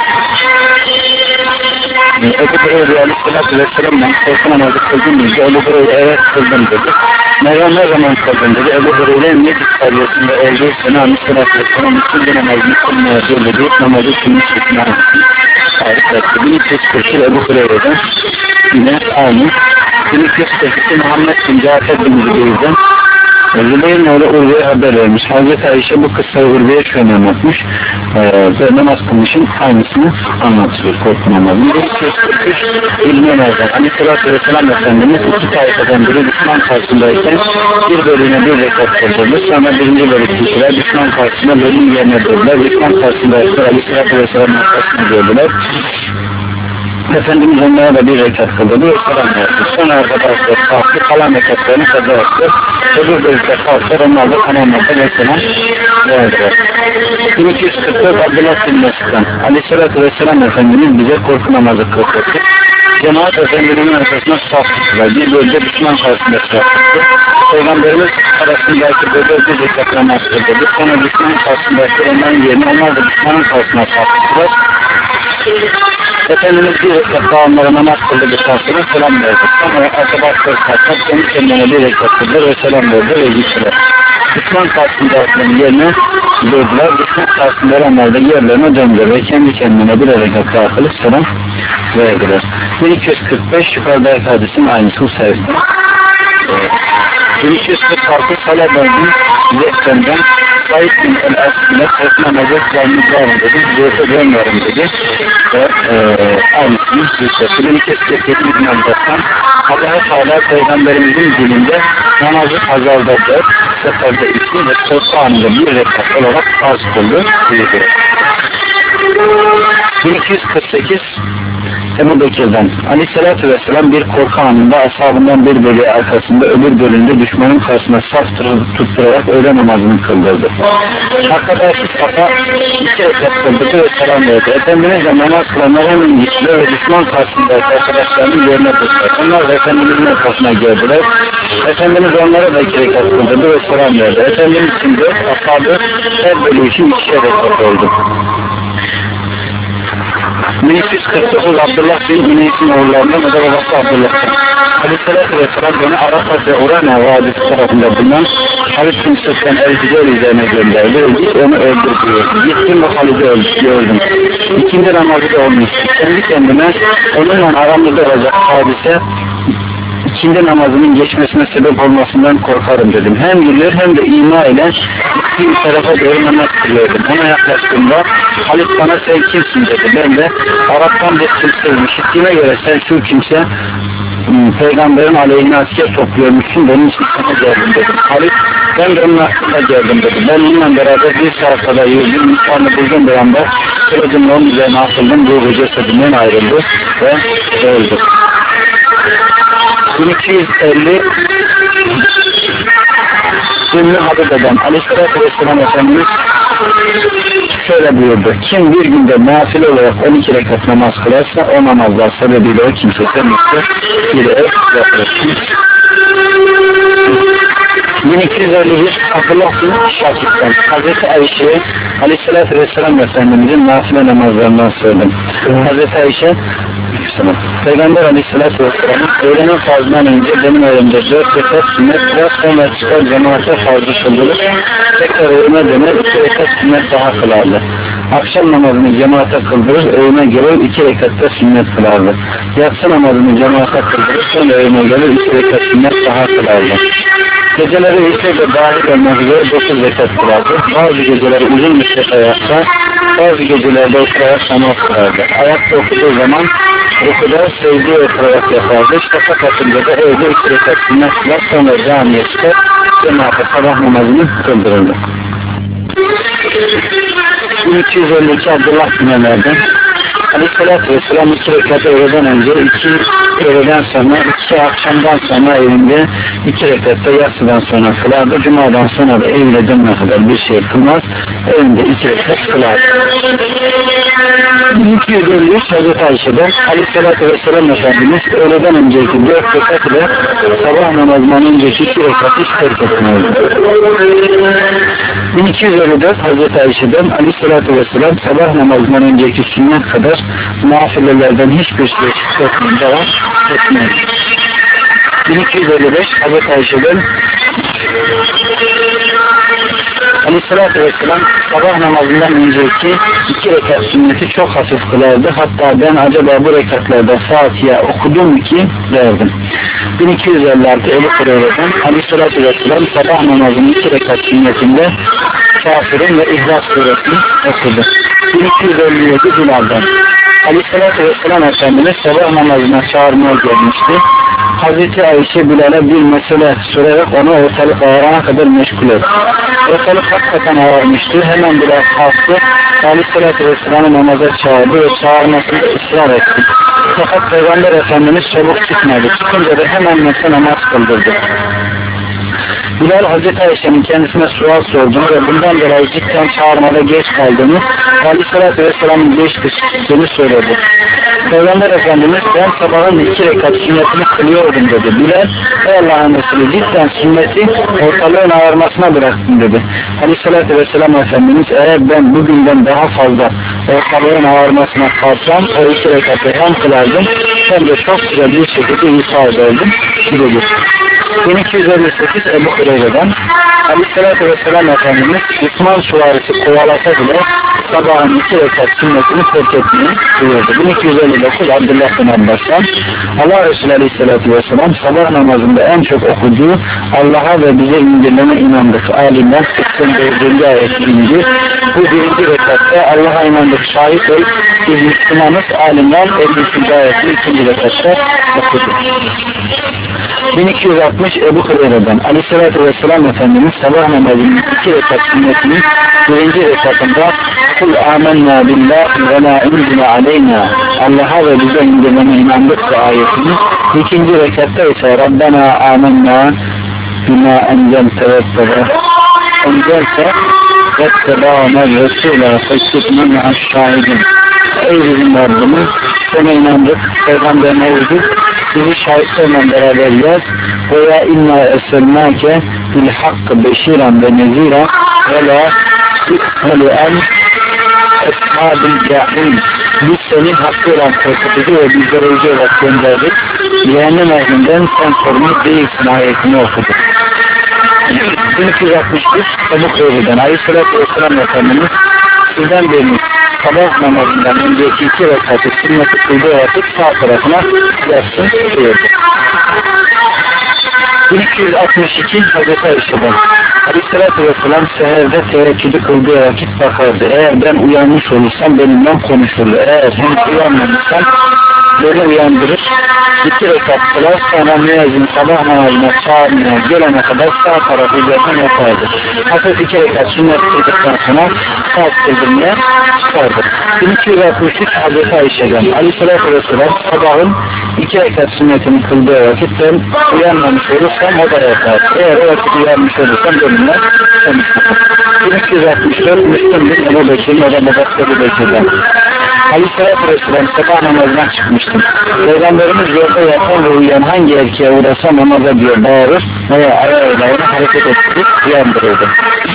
Ebu Hureyre Aleyhisselatü Vesselam'dan korku namazı kıldın mıydı? Ebu Hureyre evet kıldım dedi. Mervan ne zaman kıldın dedi. Ebu Hureyre Meclis Karyası'nda olduğu sene Aleyhisselatü Vesselam ikinci namazını kılmaya söyledi. Namazı kılmış için tarif etti. bin iki yüz kırk Ebu Hureyre'den yine aynı. bin iki yüz kırk Muhammed bin Cafer bin Zübeyir'den Zübeyir'in oğlu Urve'ye haber vermiş. Hazreti Ayşe bu kıssayı Urve'ye şöyle anlatmış. Ee, ve namaz kılmışın aynısını anlatıyor. Korku namazını. bin iki yüz kırk üç İbn Ömer'den Aleyhisselatü Vesselam Efendimiz iki tayfadan biri düşman karşısındayken bir bölüğüne bir rekat kıldırdı. Sonra birinci bölük kişiler düşman karşısında bölüm yerine durdular. Düşman karşısındayken Aleyhisselatü Vesselam'ın arkasını gördüler. Efendimiz onlara da bir rekat kıldırdı ve selam verdi. Sonra arkadaşlar kalktı, kalan rekatlarını kaza etti. Öbür bölükte kalktı, onlar da tamamladı ve selam verdiler. bin iki yüz kırk dört Abdullah bin Mesud'dan Aleyhisselatü Vesselam Efendimiz bize korku namazı kıldı. Cemaat Efendimiz'in arkasına saf tuttular. Bir bölge düşman karşısında saf tuttu. Peygamberimiz arasındaki bölge bir rekat namaz kıldırdı. Sonra düşman karşısındaki onların yerine onlar da düşmanın karşısına saf tuttular. Efendimiz bir rekat daha onlara namaz kıldıktan sonra selam verdi. Sonra arkadaşlar kalkıp kendi kendine bir rekat kıldı ve selam verdi ve gittiler. Düşman karşısındakilerin yerine durdular. Düşman karşısında olanlar da yerlerine döndüler ve kendi kendine bir rekat daha kılıp selam verdiler. bin iki yüz kırk beş yukarıdaki hadisin aynısı sayesinde. bin iki yüz kırk altı Salih bin Zeyd'den Said bin el-As'ine tekme mezet varım dedi, Zeyd'e dönüyorum dedi ve e, aynısını zikretti. bin iki yüz kırk yedi bin Abdestan Allah-u Teala Peygamberimizin dilinde namazı pazarda dört, seferde iki ve korku anında bir rekat olarak farz kıldı diyor. bin iki yüz kırk sekiz Ebu Bekir'den Aleyhisselatü Vesselam bir korku anında ashabından bir bölüğü arkasında öbür bölümde düşmanın karşısına saf tutturarak öğle namazını kıldırdı. Arkadaki safa iki rekat kıldırdı ve selam verdi. Efendimiz de namaz kılanlar hemen gittiler ve düşman karşısındaki arkadaşlarının yerine tuttular. Onlar da Efendimizin arkasına geldiler. Efendimiz onlara da iki rekat kıldırdı ve selam verdi. Efendimiz için de ashabı her bölüğü için iki rekat oldu. bin iki yüz kırk dokuz Abdullah bin İneys'in oğullarından o da babası Abdullah'tan. Aleyhisselatü Vesselam beni Arafat ve Urana vadisi tarafında bulunan Halid bin Sıfyan el-Hicr üzerine gönderdi ve git onu öldürdü. Gittim ve Halid'i öldürdüm. İkindi namazı da olmuştu. Kendi kendime onunla aramızda olacak hadise ikindi namazının geçmesine sebep olmasından korkarım dedim. Hem gülüyor hem de ima ile bir tarafa doğru namaz kılıyordum. Ona yaklaştığımda Halid bana sen kimsin dedi. Ben de Arap'tan bir kimseyim. İşittiğime göre sen şu kimse Peygamberin aleyhine asker topluyormuşsun, benim için sana geldim dedim. Halid ben de onun hakkında geldim dedi. Ben onunla beraber bir saat kadar yürüdüm. Mutfağını buldum bir anda. Kılıcımla onun üzerine atıldım. Bu cesedinden ayrıldı ve öldü. bin iki yüz elli Ümmü Habibe'den Aleyhisselatü Vesselam Efendimiz şöyle buyurdu. Kim bir günde nafile olarak on iki rekat namaz kılarsa o namazlar sebebiyle o kimse temizse bir ev yapılır. bin iki yüz elli bir Abdullah bin Şakir'den Hazreti Ayşe'ye Aleyhisselatü Vesselam Efendimizin nafile namazlarından söyledim. Hazreti Ayşe Peygamber Aleyhisselatü Vesselam'ın öğlenen farzından önce benim evimde dört rekat sünnet biraz sonra çıkar cemaate farzı kıldırır. Tekrar evime döner iki rekat sünnet daha kılardı. Akşam namazını cemaate kıldırır, evime gelir iki rekatta sünnet kılardı. Yatsı namazını cemaate kıldırır, sonra evime gelir iki rekat sünnet daha kılardı. Geceleri ise de dahil olmak üzere dokuz rekat kılardı. Bazı geceleri uzun müddet ayakta, bazı gecelerde oturarak namaz kılardı. Ayakta okuduğu zaman rükuda secdeye oturarak yapardı. Şafak atınca da evde iki rekat sünnet kılar, sonra camiye çıkar, cemaate sabah namazını kıldırırdı. bin iki yüz elli iki Abdullah bin Ömer'den Aleyhisselatü Vesselam iki rekat öğleden önce, iki öğleden sonra, iki akşamdan sonra evinde iki rekatta yatsıdan sonra kılardı. Cuma'dan sonra da evine dönene kadar bir şey kılmaz. Evinde iki rekat kılardı. bin iki yüz elli üç Hazreti Ayşe'den Aleyhisselatü Vesselam Efendimiz öğleden önceki dört rekat ile sabah namazından önceki iki rekat hiç terk etmezdi. bin iki yüz elli dört Hazreti Ayşe'den Aleyhisselatü Vesselam sabah namazından önceki sünnet kadar nafilelerden hiçbir şey çıkartmayın devam etmez. bin iki yüz elli beş Hazreti Ayşe'den Aleyhisselatü Vesselam sabah namazından önceki iki rekat sünneti çok hafif kılardı. Hatta ben acaba bu rekatlarda Fatiha okudum ki derdim. bin iki yüz elli altı Ebu Hureyre'den Aleyhisselatü Vesselam sabah namazının iki rekat sünnetinde Kafirin ve İhlas suresini okudu. bin iki yüz elli yedi Bilal'dan Aleyhisselatü Vesselam Efendimiz sabah namazına çağırmaya gelmişti. Hazreti Ayşe Bilal'e bir mesele sorarak onu ortalık ağarana kadar meşgul etti. Ortalık hakikaten ağarmıştı. Hemen Bilal kalktı. Aleyhisselatü Vesselam'ı namaza çağırdı ve çağırmasını ısrar etti. Fakat Peygamber Efendimiz çabuk çıkmadı. Çıkınca da hemen mesele namaz kıldırdı. Bilal Hazreti Ayşe'nin kendisine sual sorduğunu ve bundan dolayı cidden çağırmada geç kaldığını, Aleyhisselatü Vesselam'ın geç kıştığını söyledi. Peygamber Efendimiz ben sabahın iki rekat sünnetini kılıyordum dedi. Bilal ey Allah'ın Resulü cidden sünneti ortalığın ağarmasına bıraktım dedi. Aleyhisselatü Vesselam Efendimiz eğer ben bugünden daha fazla ortalığın ağarmasına kalsam o iki rekatı hem kılardım hem de çok güzel bir şekilde ifade ederdim dedi. bin iki yüz elli sekiz Ebu Hureyre'den Aleyhisselatü Vesselam Efendimiz Osman süvarisi kovalasa bile sabahın iki rekat sünnetini terk etmeyi buyurdu. bin iki yüz elli dokuz Abdullah bin Abbas'tan Allah Resulü Aleyhisselatü Vesselam sabah namazında en çok okuduğu Allah'a ve bize indirmene inandık. Alimler seksen dördüncü ayet indi. Bu birinci rekatta Allah'a inandık şahit ol. Biz Müslümanız. Alimler elli üçüncü ayeti ikinci rekatta okudu. bin iki yüz altmış Ebu Hureyre'den Aleyhisselatü Vesselam Efendimiz sabah namazının iki rekat sünnetinin birinci rekatında Kul amennâ billahi ve lâ inzine aleyna Allah'a ve bize indirmene inandık ayetini ikinci rekatta ise Rabbena amennâ bima enzelte vettebe enzelte vettebâne Resulâ fekkitme me'aşşâhidin. Ey bizim Rabbimiz, sana inandık, Peygamberine uyduk, bizi şahitlerle beraber yaz. Veya inna eselnâke bil hakkı beşiran ve nezira ve la ismeli en eshabil cahil. Biz seni hakkıyla korkutucu ve bizlere olarak gönderdik. Cehennem ehlinden sen sorumlu değilsin ayetini okuduk. bin iki yüz altmış bir Ebu Hureyre'den Aleyhisselatü Vesselam Efendimiz sizden biriniz sabah namazından önceki iki rekatı sünneti kıldığı vakit sağ tarafına yatsın diyordu. bin iki yüz altmış iki Hazreti Ayşe'den Aleyhisselatü Vesselam seherde teheccüdü kıldığı vakit bakardı. Eğer ben uyanmış olursam benimle konuşurdu. Eğer henüz uyanmamışsam beni uyandırır. İki rekat kılar, sonra müezzin sabah namazına çağırmaya gelene kadar sağ tarafı üzerinden yapardı. Hafif iki rekat sünnet kıldıktan sonra sağ kıldırmaya çıkardı. bin iki yüz altmış üç Hazreti Ayşe'den Aleyhisselatü Vesselam sabahın iki rekat sünnetini kıldığı vakit ben uyanmamış olursam o da yapar. Eğer o vakit uyanmış olursam benimle konuşur. bin iki yüz altmış dört Müslüm bin Ebu Bekir'in o da Ebu Bekir'den Aleyhisselatü Vesselam sabah namazından çıkmıştım. Peygamberimiz yolda yatan ve uyuyan hangi erkeğe uğrasa namaza diyor bağırır veya ayağıyla onu hareket ettirip uyandırırdı.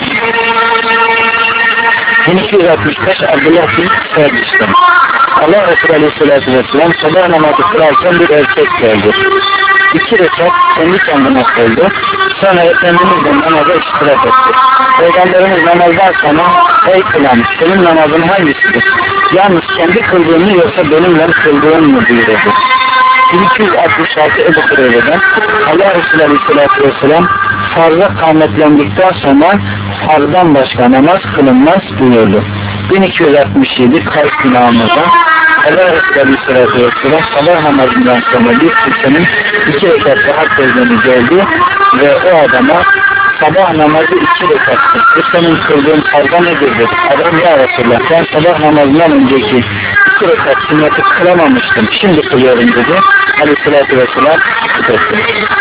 bin iki yüz altmış beş Abdullah bin Serdiş'ten Allah Resulü Aleyhisselatü Vesselam sabah namazı kılarken bir erkek geldi. İki rekat kendi kendine kıldı. Sonra Efendimiz'den namaza iştirak etti. Peygamberimiz namazdan sonra ey kılan senin namazın hangisidir? Yalnız kendi kıldığını yoksa benimle kıldığın mı buyurdu. bin iki yüz altmış altı Ebu Hureyre'den Allah Resulü Aleyhisselatü Vesselam farza kâmetlendikten sonra farzdan başka namaz kılınmaz buyurdu. bin iki yüz altmış yedi Kays bin Amr'dan Allah Resulü Aleyhisselatü Vesselam sabah namazından sonra bir kimsenin iki rekat daha kıldığını gördü ve o adama sabah namazı iki rekattır. Bu senin kıldığın farza nedir dedi. Adam ya Resulullah ben sabah namazından önceki iki rekat sünneti kılamamıştım. Şimdi kılıyorum dedi. Aleyhisselatü Vesselam etti.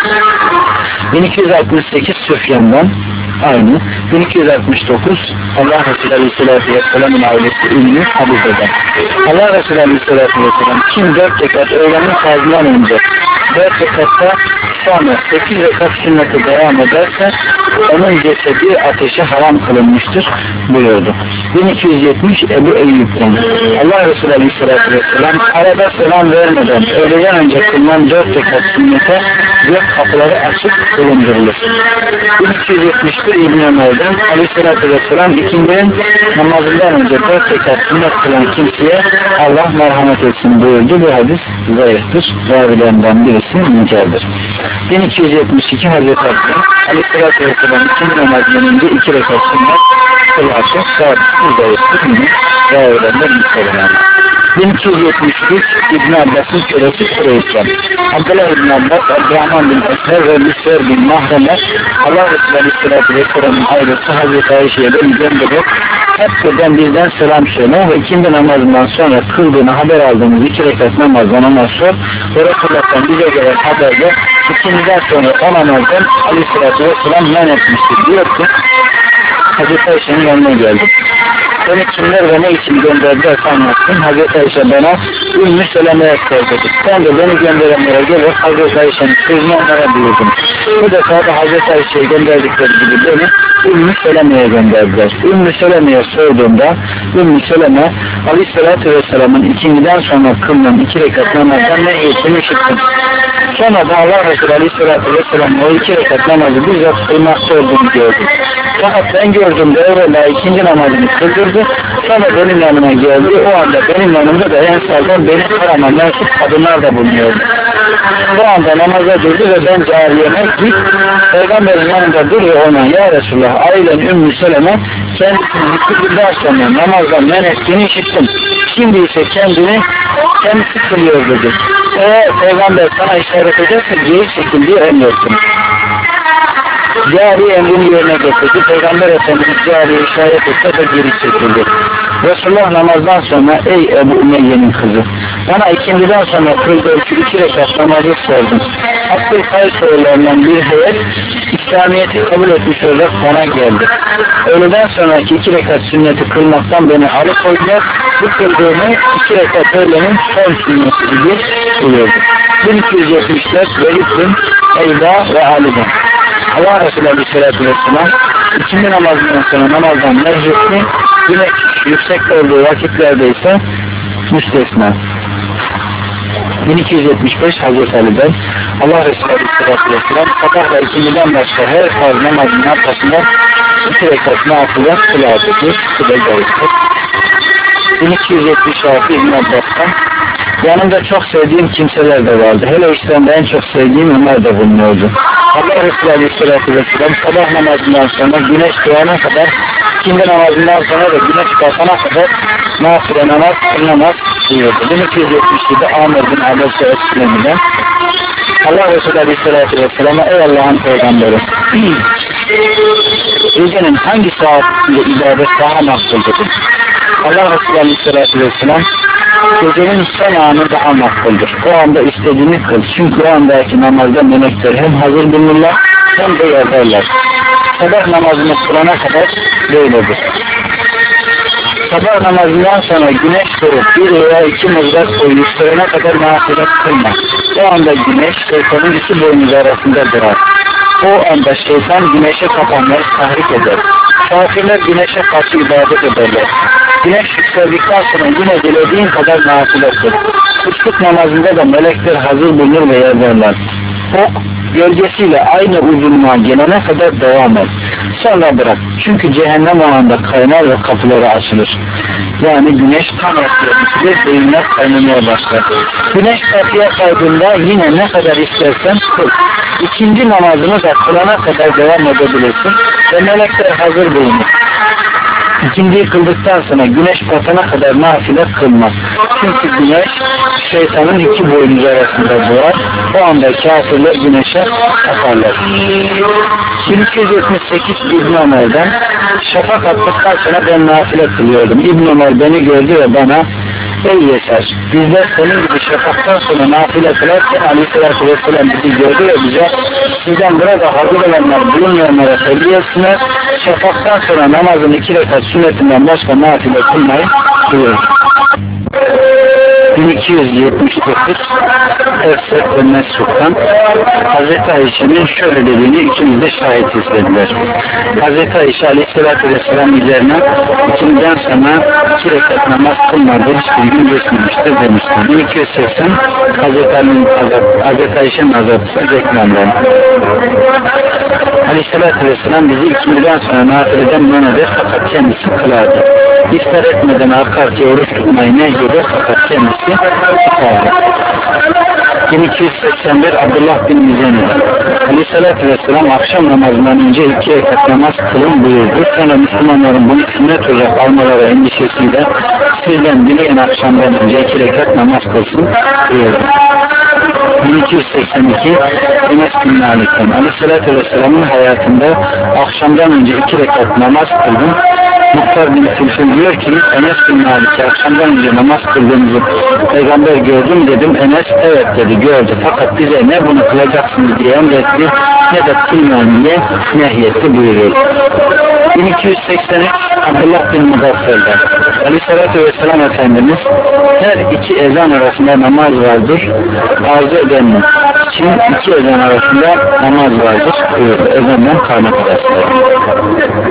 bin iki yüz altmış sekiz Süfyan'dan aynı. bin iki yüz altmış dokuz Allah Resulü Aleyhisselatü Vesselam'ın ailesi Ümmü Habibe'den. Allah Resulü Aleyhisselatü Vesselam kim dört rekat öğlenin farzından önce dört rekatta sonra sekiz rekat sünnete devam ederse onun cesedi ateşe haram kılınmıştır buyurdu. bin iki yüz yetmiş Ebu Eyyub'den Allah Resulü Aleyhisselatü Vesselam arada selam vermeden öğleden önce kılınan dört rekat sünnete gök kapıları açık bulundurulur. bin iki yüz yetmiş bir İbn Ömer'den Aleyhisselatü Vesselam ikindinin namazından önce dört rekat sünnet kılan kimseye Allah merhamet etsin buyurdu. Bu hadis zayıftır. Ravilerinden birisi münkerdir. bin iki yüz yetmiş iki Hazreti Abdülhamid Aleyhisselatü Vesselam ikindi namazından önce iki rekat sünnet kılarsa hadis zayıftır. Yine ravilerinden münkerdir. bin iki yüz yetmiş üç İbn Abbas'ın kölesi Kureyş'ten Abdullah İbn Abbas, Abdurrahman bin Esmer ve Müsver bin Mahremer Allah Resulü Aleyhisselatü Vesselam'ın ailesi Hazreti Ayşe'ye de gönderip hep buradan bizden selam söyle ve ikindi namazından sonra kıldığını haber aldığımız iki rekat namazdan namaz sor ve Resulullah'tan bize gelen haberde ikindiden sonra o namazdan Aleyhisselatü Vesselam men etmiştir diyor ki Hazreti Ayşe'nin yanına geldim. Beni kimler ve ne için gönderdilerse anlattım. Hazreti Ayşe bana Ümmü Seleme'ye sordu. Ben de beni gönderenlere gelir Hazreti Ayşe'nin sözünü onlara duyurdum. Bu defa da Hazreti Ayşe'yi gönderdikleri gibi beni Ümmü Seleme'ye gönderdiler. Ümmü Seleme'ye sorduğumda Ümmü Seleme Aleyhisselatü Vesselam'ın ikindiden sonra kılınan iki rekat namazdan ne eğitimi işittim. Sonra da Allah Resulü Aleyhisselatü Vesselam o iki rekat namazı bizzat kılmakta olduğunu gördüm. Fakat ben gördüğümde evvela ikinci namazını kıldırdı. Sonra benim yanıma geldi. O anda benim yanımda da ensardan beni karama mensup kadınlar da bulunuyordu. Bu anda namaza durdu ve ben cariyeme git Peygamberin yanında dur ve ona ya Resulullah ailen Ümmü Seleme kendisini zikirden sonra namazdan men ettiğini işittim. Şimdi ise kendini kendisi kılıyor dedi. Eğer Peygamber sana işaret ederse geri çekil diye emrettim. Cariye emrini yerine getirdi. Peygamber Efendimiz cariye işaret etti ve geri çekildi. Resulullah namazdan sonra ey Ebu Umeyye'nin kızı bana ikindiden sonra kıldığı şu iki rekat namazı sordum. Abdülkays oğullarından bir heyet İslamiyet'i kabul etmiş olarak bana geldi. Öğleden sonraki iki rekat sünneti kılmaktan beni alıkoydular. Bu kıldığımı iki rekat öğlenin son sünneti gibi buluyordu. bin iki yüz yetmiş dört Velid bin Eyda ve Ali'den. Allah Resulü Aleyhisselatü Vesselam ikindi namazından sonra namazdan meclisini güneş yüksek olduğu vakitlerde ise müstesna. bin iki yüz yetmiş beş Hazreti Ali'den Allah Resulü Aleyhisselatü Vesselam sabah ve ikindiden başka her farz namazının arkasında iki rekat nafile kılardı. Bu da gayrettir. bin iki yüz yetmiş altı İbn Abbas'tan yanımda çok sevdiğim kimseler de vardı. Hele İslam'da en çok sevdiğim onlar da bulunuyordu. Allah Resulü Aleyhisselatü Vesselam sabah namazından sonra güneş doğana kadar, ikindi namazından sonra da güneş batana kadar nafile namaz kılınamaz buyurdu. bin iki yüz yetmiş yedi Amr bin Abbas'ı Eslem'den Allah Resulü Aleyhisselatü Vesselam'a ey Allah'ın peygamberi gecenin hangi saatinde ibadet daha makbuldür? Allah Resulü Aleyhisselatü Vesselam gecenin son anı daha makbuldür. O anda istediğini kıl. Çünkü o andaki namazda melekler hem hazır bulunurlar hem de yazarlar. Sabah namazını kılana kadar böyledir. Sabah namazından sonra güneş doğup bir veya iki mızrak boyu yükselene kadar nafile kılma. O anda güneş şeytanın iki boynuzu arasında durar. O anda şeytan güneşe kapanmayı tahrik eder. Kafirler güneşe karşı ibadet ederler. Güneş yükseldikten sonra yine dilediğin kadar nafile kıl. Kuşluk namazında da melekler hazır bulunur ve yazarlar. Ok gölgesiyle aynı uzunluğa gelene kadar devam et. Sonra bırak. Çünkü cehennem o anda kaynar ve kapıları açılır. Yani güneş tam etkilemiştir, beyinler kaynamaya başlar. Güneş kapıya kaydığında yine ne kadar istersen kıl. İkinci namazını da kılana kadar devam edebilirsin ve melekler hazır bulunur. İkindiyi kıldıktan sonra güneş batana kadar nafile kılmaz. Çünkü güneş şeytanın iki boynuzu arasında doğar. O anda kafirler güneşe taparlar. bin iki yüz yetmiş sekiz İbn Ömer'den şafak attıktan sonra ben nafile kılıyordum. İbn Ömer beni gördü ve bana ey Yeser, bizler senin gibi şafaktan sonra nafile kılarken Aleyhisselatü Vesselam bizi gördü ve bize sizden burada hazır olanlar bulunmayanlara tebliğ etsinler. Şafaktan sonra namazın iki rekat sünnetinden başka nafile kılmayı buyurdu. bin iki yüz yetmiş dokuz Efsek ve Mesruk'tan Hazreti Ayşe'nin şöyle dediğini ikimiz de şahit istediler. Hazreti Ayşe Aleyhisselatü Vesselam üzerine ikimizden sonra iki rekat namaz kılmadı, hiçbir gün geçmemiştir demiştir. bin iki yüz seksen Hazreti Ali'nin Hazreti Ayşe'nin azaplısı reklamdan. Aleyhisselatü Vesselam bizi ikimizden sonra nafileden men eder fakat kendisi kılardı. İftar etmeden arka arkaya oruç tutmayı nehyeder fakat kendisi tutardı. bin iki yüz seksen bir Abdullah bin Müzeynir Aleyhisselatü Vesselam akşam namazından önce iki rekat namaz kılın buyurdu. Sonra Müslümanların bunu sünnet olarak almaları endişesiyle sizden dileyen akşamdan önce iki rekat namaz kılsın buyurdu. bin iki yüz seksen iki Enes bin Malik'ten Aleyhisselatü Vesselam'ın hayatında akşamdan önce iki rekat namaz kıldım. Muhtar bin Silfin diyor ki Enes bin Malik'e akşamdan önce namaz kıldığımızı peygamber gördüm dedim. Enes evet dedi gördü fakat bize ne bunu kılacaksınız diye emretti ne de kılmayın diye nehyetti buyuruyor. bin iki yüz seksen üç Abdullah bin Mugaffer'den Aleyhisselatü Vesselam Efendimiz her iki ezan arasında namaz vardır. Arzu edenler için iki ezan arasında namaz vardır buyurdu. Ezandan kaynak arasında.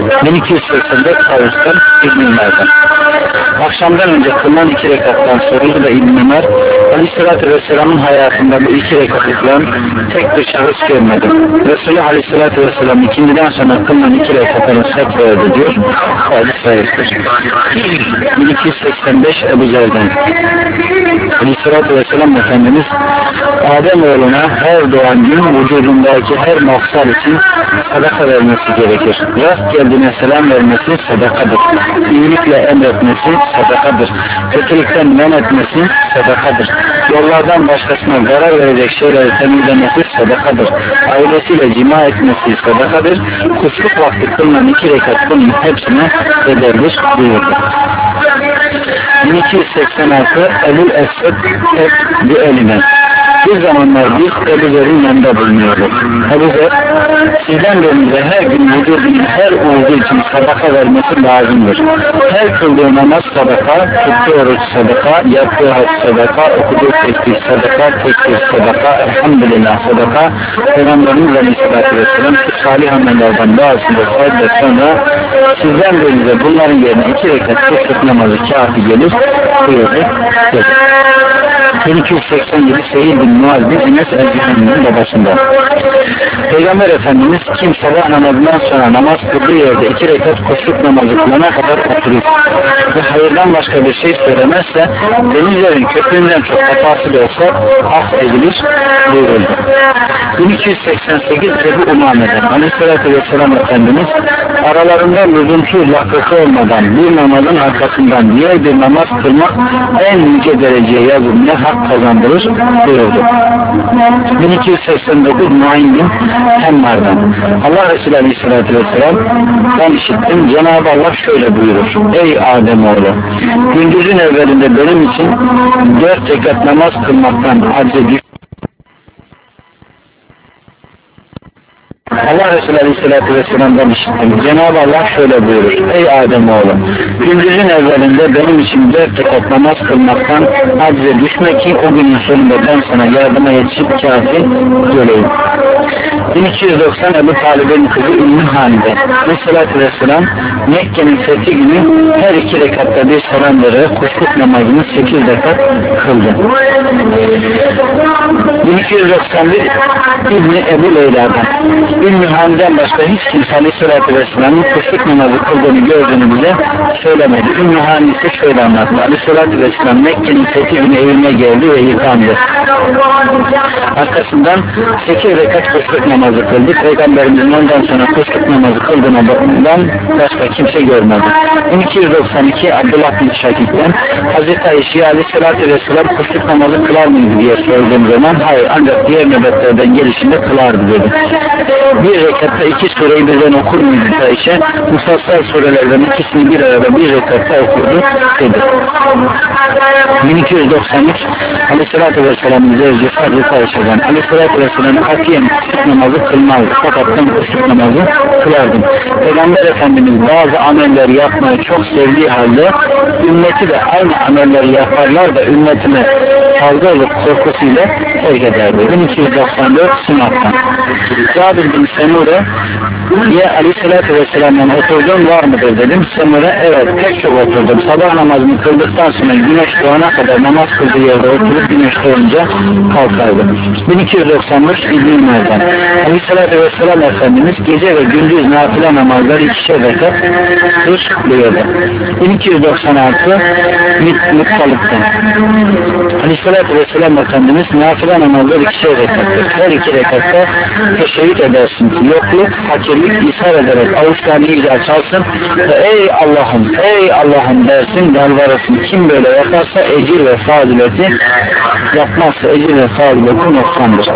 bin iki yüz seksen dört Tavus'tan İbn Ömer'den. Akşamdan önce kılınan iki rekattan soruldu da İbn Ömer, Aleyhisselatü Vesselam'ın hayatında bu iki rekatlıktan tek bir şahıs görmedim. Resulü Aleyhisselatü Vesselam ikindiden sonra kılınan iki rekatını set verdi diyor. Hadis sayıktır. bin iki yüz seksen beş Ebu Zer'den. Aleyhisselatü Vesselam Efendimiz Ademoğluna her doğan gün vücudundaki her mafsal için sadaka vermesi gerekir. Rast geldiğine selam vermesi sadakadır. İyilikle emretmesi sadakadır. Kötülükten men etmesi sadakadır. Yollardan başkasına zarar verecek şeyleri temizlemesi sadakadır. Ailesiyle cima etmesi sadakadır. Kuşluk vakti kılınan iki rekat bunun hepsine bedeldir buyurdu. bin iki yüz seksen altı Ebu Esed bir elime. Bir zamanlar biz Ebu Zer'in yanında bulunuyorduk. Ebu Zer, sizden birinize her gün vücudunun her uğurdu için sadaka vermesi lazımdır. Her kıldığı namaz sadaka, tuttuğu oruç sadaka, yaptığı hac sadaka, okuduğu tesbih sadaka, tekbir sadaka, elhamdülillah sadaka, Peygamberimiz Aleyhisselatü Vesselam şu salih amellerden bazısını saydı sonra sizden birinize bunların yerine iki rekat kuşluk namazı kafi gelir buyurdu. bin iki yüz seksen yedi Seyyid bin Muaz bin Enes el-Cühenni'nin babasında. Peygamber Efendimiz kim sabah namazından sonra namaz kıldığı yerde iki rekat kuşluk namazı kılana kadar oturur ve hayırdan başka bir şey söylemezse denizlerin köpüğünden çok hatası da olsa affedilir buyuruldu. bin iki yüz seksen sekiz Ebu Umame'den Aleyhisselatü Vesselam Efendimiz aralarında lüzumsuz lakası olmadan bir namazın arkasından diğer bir namaz kılmak en yüce dereceye yazılmaya hak kazandırır buyurdu. bin iki yüz seksen dokuz Nuaym bin Hemmar'dan Allah Resulü Aleyhisselatü Vesselam ben işittim Cenab-ı Allah şöyle buyurur: ey Ademoğlu, gündüzün evvelinde benim için dört rekat namaz kılmaktan aciz. Allah Resulü Aleyhisselatü Vesselam'dan işittim. Cenab-ı Allah şöyle buyurur: ey Ademoğlu, gündüzün evvelinde benim için dört rekat namaz kılmaktan acize düşme ki o günün sonunda ben sana yardıma yetişip kafi geleyim. bin iki yüz doksan Ebu Talib'in kızı Ümmü Hani'de Aleyhisselatü Vesselam Mekke'nin fethi günü her iki rekatta bir selam vererek kuşluk namazını sekiz rekat kıldı. bin iki yüz doksan bir İbni Ebu Leyla'dan Ümmü Hani'den başka hiç kimse Aleyhisselatü Vesselam'ın kuşluk namazı kıldığını gördüğünü bize söylemedi. Ümmü Hani ise şöyle anlattı: Aleyhisselatü Vesselam Mekke'nin fethi günü evine geldi ve yıkandı. Arkasından sekiz rekat kuşluk namazı kıldı. Peygamberimizin ondan sonra kuşluk namazı kıldığına bakımdan başka kimse görmedi. bin iki yüz doksan iki Abdullah bin Şakik'ten Hazreti Ayşe'ye Aleyhisselatü Vesselam kuşluk namazı kılar mıydı diye sorduğum zaman hayır, ancak diğer nöbetlerden gelişinde kılardı dedi. Bir rekatta iki sureyi birden okur muydu Ayşe? Mufassal surelerden ikisini bir arada bir rekatta okurdu dedi. bin iki yüz doksan üç Aleyhisselatü Vesselam'ın zevcisi Hazreti Ayşe'den Aleyhisselatü Vesselam'ın katiyen kuşluk namazı kılmazdı. Fakat ben kuşluk namazı kılardım. Peygamber Efendimiz bazı ameller yapmayı çok sevdiği halde ümmeti de aynı amelleri yaparlar da ümmetine fazla olup korkusuyla terk ederdi. bin iki yüz doksan dört Sünat'tan Cabir bin Semure diye Aleyhisselatü Vesselam'dan oturduğun var mıdır dedim. Semure evet pek çok oturdum. Sabah namazını kıldıktan sonra güneş doğana kadar namaz kıldığı yerde oturup güneş doğunca kalkardı. bin iki yüz doksan beş İbn Ömer'den Aleyhisselatü Vesselam Efendimiz gece ve gündüz nafile namazları ikişer rekat kılır buyurdu. bin iki yüz doksan altı Muttalip'ten Aleyhisselatü Vesselam Efendimiz nafile namazları ikişer rekattır. Her iki rekatta teşebbüt edersin ki yokluk, fakirlik ishar ederek avuçlarını iyice açarsın ve ey Allah'ım, ey Allah'ım dersin, yalvarırsın. Kim böyle yaparsa ecir ve fazileti, yapmazsa ecir ve fazileti noksandır.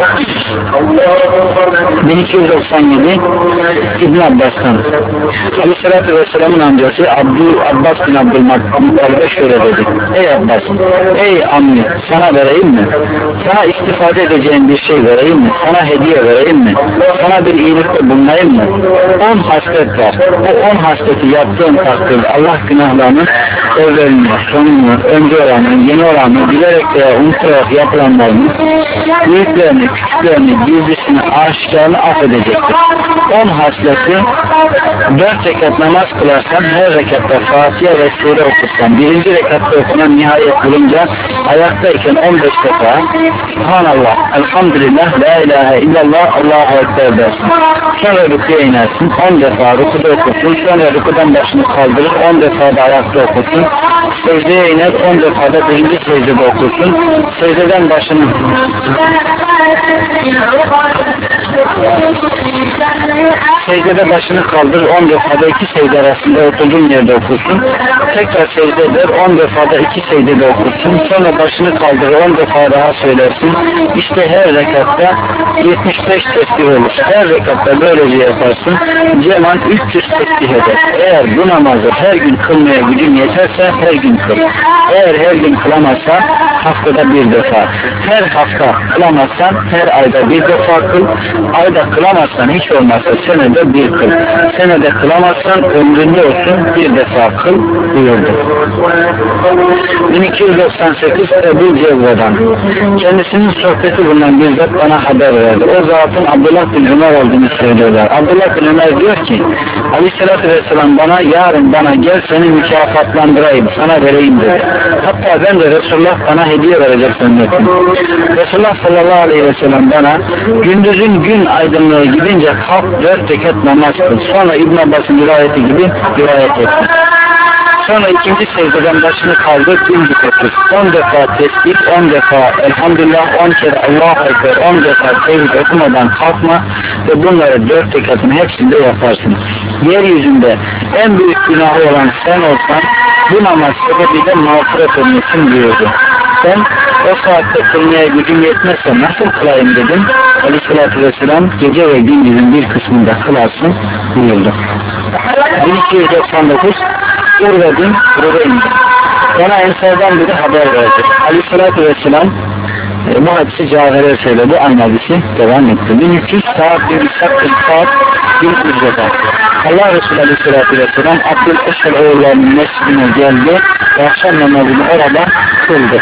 bin iki yüz doksan yedi İbn Abbas'tan Aleyhisselatü Vesselam'ın amcası Abdü, Abbas bin Abdülmuttalib'e şöyle dedi: ey Abbas, ey ammi, sana vereyim mi? Sana istifade edeceğin bir şey vereyim mi? Sana hediye vereyim mi? Sana bir iyilikte bulunayım mı? On haslet var. O on hasleti yaptığın takdirde Allah günahlarını evvelini, sonunu, önce olanı, yeni olanı, bilerek veya unutarak yapılanlarını, büyüklerini, küçüklerini, gizlisini, aşikarını affedecektir. On hasleti, dört rekat namaz kılarsan, her rekatta Fatiha ve Sure okursan, birinci rekatta okunan nihayet bulunca, ayaktayken on beş defa, Subhanallah, Elhamdülillah, La ilahe illallah, Allahu Ekber dersin. Sonra rüküye inersin, on defa rükuda okursun, sonra rükudan başını kaldırır, on defa da ayakta okursun, secdeye iner, on defa da birinci secdede okursun, secdeden başını secdede başını kaldır, on defa da iki secde arasında oturduğun yerde okursun, tekrar secde eder, on defa da iki secdede okursun, sonra başını kaldır, on defa daha söylersin. İşte her rekatta yetmiş beş tesbih olur. Her rekatta böylece yaparsın. Cemal üç yüz tesbih eder. Eğer bu namazı her gün kılmaya gücün yeterse her gün kıl. Eğer her gün kılamazsan haftada bir defa. Her hafta kılamazsan her ayda bir defa kıl. Ayda kılamazsan hiç olmazsa senede bir kıl. Senede kılamazsan ömründe olsun bir defa kıl buyurdu. bin iki yüz doksan sekiz Ebu Cevve'den. Kendisinin sohbeti bulunan bir zat bana haber verdi. O zatın Abdullah bin Ömer olduğunu söylüyorlar. Abdullah bin Ömer diyor ki Aleyhisselatü Vesselam bana yarın bana gel seni mükafatlandırayım, sana vereyim dedi. Hatta ben de Resulullah bana hediye verecek zannettim. Resulullah sallallahu aleyhi ve sellem bana gündüzün gün aydınlığı gidince kalk dört rekat namaz kıl. Sonra İbn Abbas'ın rivayeti gibi rivayet etti. Sonra ikinci secdeden başını kaldır, dimdik otur. On defa tesbih, on defa elhamdülillah, on kere Allahu Ekber, on defa tevhid okumadan kalkma ve bunları dört rekatın hepsinde yaparsın. Yeryüzünde en büyük günahı olan sen olsan bu namaz sebebiyle mağfiret olmasın buyurdu. Ben o saatte kılmaya gücüm yetmezse nasıl kılayım dedim. Aleyhissalatü vesselam gece ve gündüzün bir kısmında kılarsın buyurdu. bin iki yüz doksan dokuz Urve bin Rüveyn. Bana Ensar'dan biri haber verdi. Aleyhissalatü vesselam e, bu hadisi Cabir'e söyledi. Aynı hadisi devam etti. bin üç yüz Sa'd bin İshak bin Sa'd bin Üzzeta. Allah Resulü Aleyhissalatü vesselam Abdüleşel oğullarının mescidine geldi ve akşam namazını orada kıldı.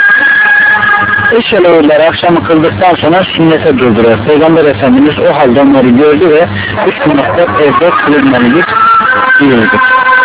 Eşel oğulları akşamı kıldıktan sonra sünnete durdular. Peygamber Efendimiz o halde onları gördü ve bu sünnetler evde kılınmalıdır diyordu.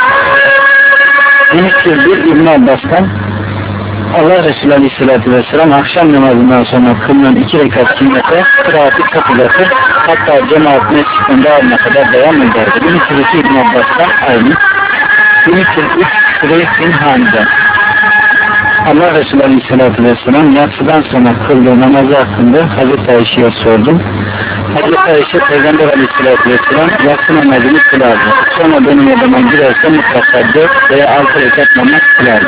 bin üç yüz bir İbn Abbas'tan Allah Resulü Aleyhisselatü Vesselam akşam namazından sonra kılınan iki rekat sünnete kıraati çok uzatır. Hatta cemaat mescitten dağılana kadar devam ederdi. bin üç yüz iki İbn Abbas'tan aynı. bin üç yüz üç Süreyh bin Hani'den. Allah Resulü Aleyhisselatü Vesselam yatsıdan sonra kıldığı namazı hakkında Hazreti Ayşe'ye sordum. Hazreti Ayşe Peygamber Aleyhisselatü Vesselam yatsı namazını kılardı. Sonra benim odama girerse mutlaka dört veya altı rekat namaz kılardı.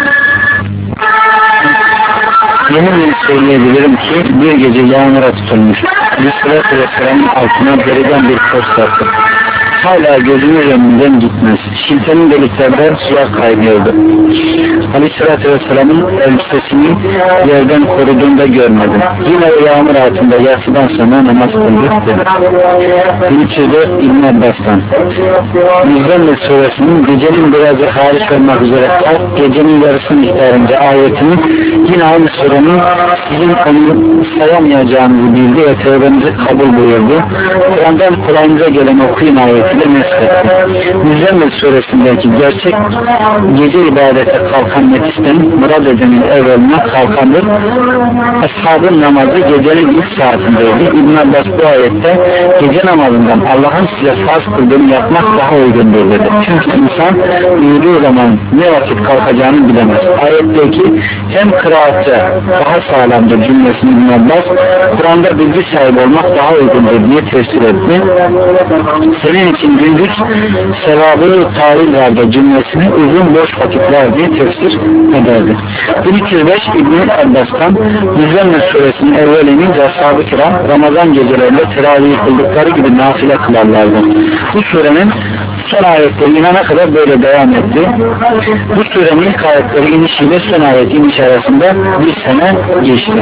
Yeminle söyleyebilirim ki bir gece yağmura tutulmuş. Aleyhisselatü Vesselam'ın altına deriden bir toz sarktı. Hala gözümün önünden gitmez. Şiltenin deliklerden sular kaynıyordu. Aleyhisselatü Vesselam'ın elbisesini yerden koruduğunda görmedim. Yine o yağmur altında yatsıdan sonra namaz kıldık dedi. bin üç yüz dört İbn Abbas'tan. Müzzemmil suresinin gecenin birazı hariç olmak üzere kalk gecenin yarısı miktarınca ayetini yine aynı surenin sizin onu sayamayacağınızı bildi ve tevbenizi kabul buyurdu. Kur'an'dan kolayınıza gelen okuyun ayeti Müzzemmil suresindeki gerçek gece ibadete kalkan nefisten murad edenin evveline kalkandır. Ashabın namazı gecenin ilk saatindeydi. İbn Abbas bu ayette gece namazından Allah'ın size farz kıldığını yapmak daha uygundur dedi. Çünkü insan uyuduğu zaman ne vakit kalkacağını bilemez. Ayetteki hem kıraatçı daha sağlamdır cümlesini İbn Abbas Kur'an'da bilgi sahibi olmak daha uygundur diye tefsir etti. Senin için gündüz sevabı tarih vardı cümlesini uzun boş vakitler diye tefsir ederdi. bin iki yüz beş İbn Abbas'tan Müzzemmil suresinin evvelini ashab-ı kiram Ramazan gecelerinde teravih kıldıkları gibi nafile kılarlardı. Bu surenin Son ayetleri inana kadar böyle devam etti. Bu surenin ilk ayetleri inişiyle son ayet iniş arasında bir sene geçti.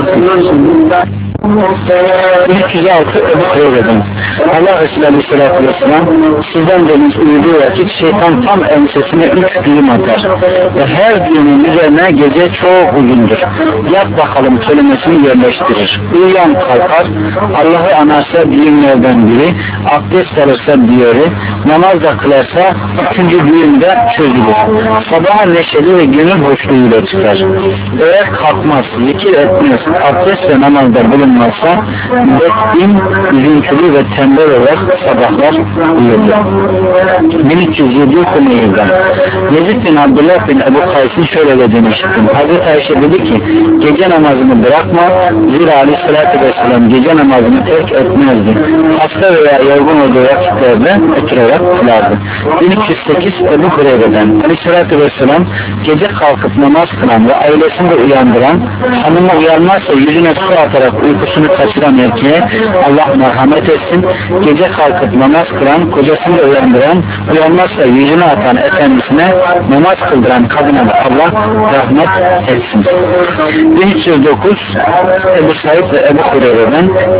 üç yüz altı Ebu Hureyre'den Allah Resulü Aleyhisselatü Vesselam sizden deniz uyuduğu vakit şeytan tam ensesine üç düğüm atar ve her düğümün üzerine gece çok uzundur. Yat bakalım kelimesini yerleştirir. Uyuyan kalkar, Allah'ı anarsa düğümlerden biri, abdest alırsa diğeri, namaz da kılarsa üçüncü düğümde çözülür. Sabaha neşeli ve gönül hoşluğuyla çıkar. Eğer kalkmaz, zikir etmez, abdest ve namazda bulunmazsa bekbin, üzüntülü ve tembel olarak sabahlar uyurdu. bin üç yüz yedi Hümeyir'den Yezid bin Abdullah bin Ebu Kays'ın şöyle de demiştim. Hazreti Ayşe dedi ki gece namazını bırakma, zira Aleyhisselatü Vesselam gece namazını terk etmezdi. Hasta veya yorgun olduğu vakitlerde oturarak kılardı. bin üç yüz sekiz Ebu Hureyre'den Aleyhisselatü Vesselam gece kalkıp namaz kılan ve ailesini de uyandıran, hanımı uyanmazsa yüzüne su atarak uykusunu kaçıran erkeğe Allah merhamet etsin, gece kalkıp namaz kılan, kocasını da uyandıran, uyanmazsa yüzünü atan efendisine namaz kıldıran kadına da Allah rahmet etsin. bin üç yüz dokuz Ebu Said ve Ebu Hureyre'den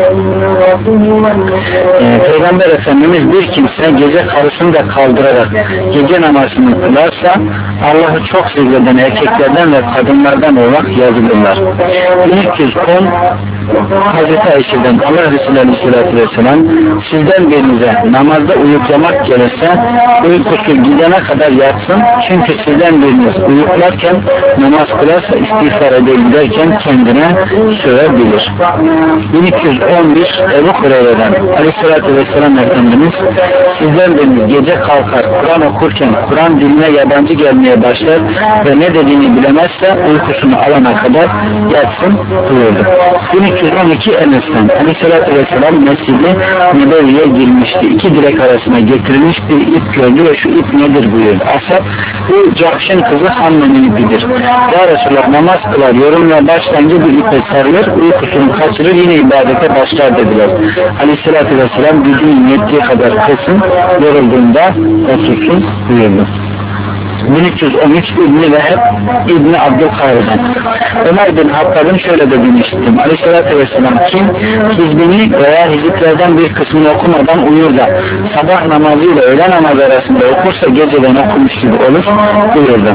e, Peygamber Efendimiz bir kimse gece karısını da kaldırarak gece namazını kılarsa Allah'ı çok sevilen erkeklerden ve kadınlardan olarak yazılırlar. bin üç yüz on Hazreti Ayşe'den Allah Resulü Aleyhisselatü Vesselam sizden birinize namazda uyuklamak gelirse uykusu gidene kadar yatsın, çünkü sizden biriniz uyuklarken namaz kılarsa istiğfar edeyim derken kendine sövebilir. bin üç yüz on bir Ebu Hureyre'den Aleyhisselatü Vesselam Efendimiz sizden biriniz gece kalkar Kur'an okurken Kur'an diline yabancı gelmeye başlar ve ne dediğini bilemezse uykusunu alana kadar yatsın buyurdu. bin üç yüz on iki Enes'ten Aleyhisselatü Vesselam Mescid-i Nebevi'ye girmişti. İki direk arasına getirilmiş bir ip gördü ve şu ip nedir buyurdu. Ashab, bu Cahş'ın kızı Hanme'nin ipidir. Ya Resulallah, namaz kılar, yorumla başlayınca bir ipe sarılır, uykusunu kaçırır, yine ibadete başlar dediler. Aleyhisselatü Vesselam gücünün yettiği kadar kılsın, yorulduğunda otursun buyurdu. bin üç yüz on üç İbni Veheb İbni Abdülkayr'dan Ömer bin Hattab'ın şöyle de demiştim. Aleyhisselatü Vesselam kim hizbini veya hiziplerden bir kısmını okumadan uyur da sabah namazıyla öğle namazı arasında okursa geceden okumuş gibi olur buyurdu.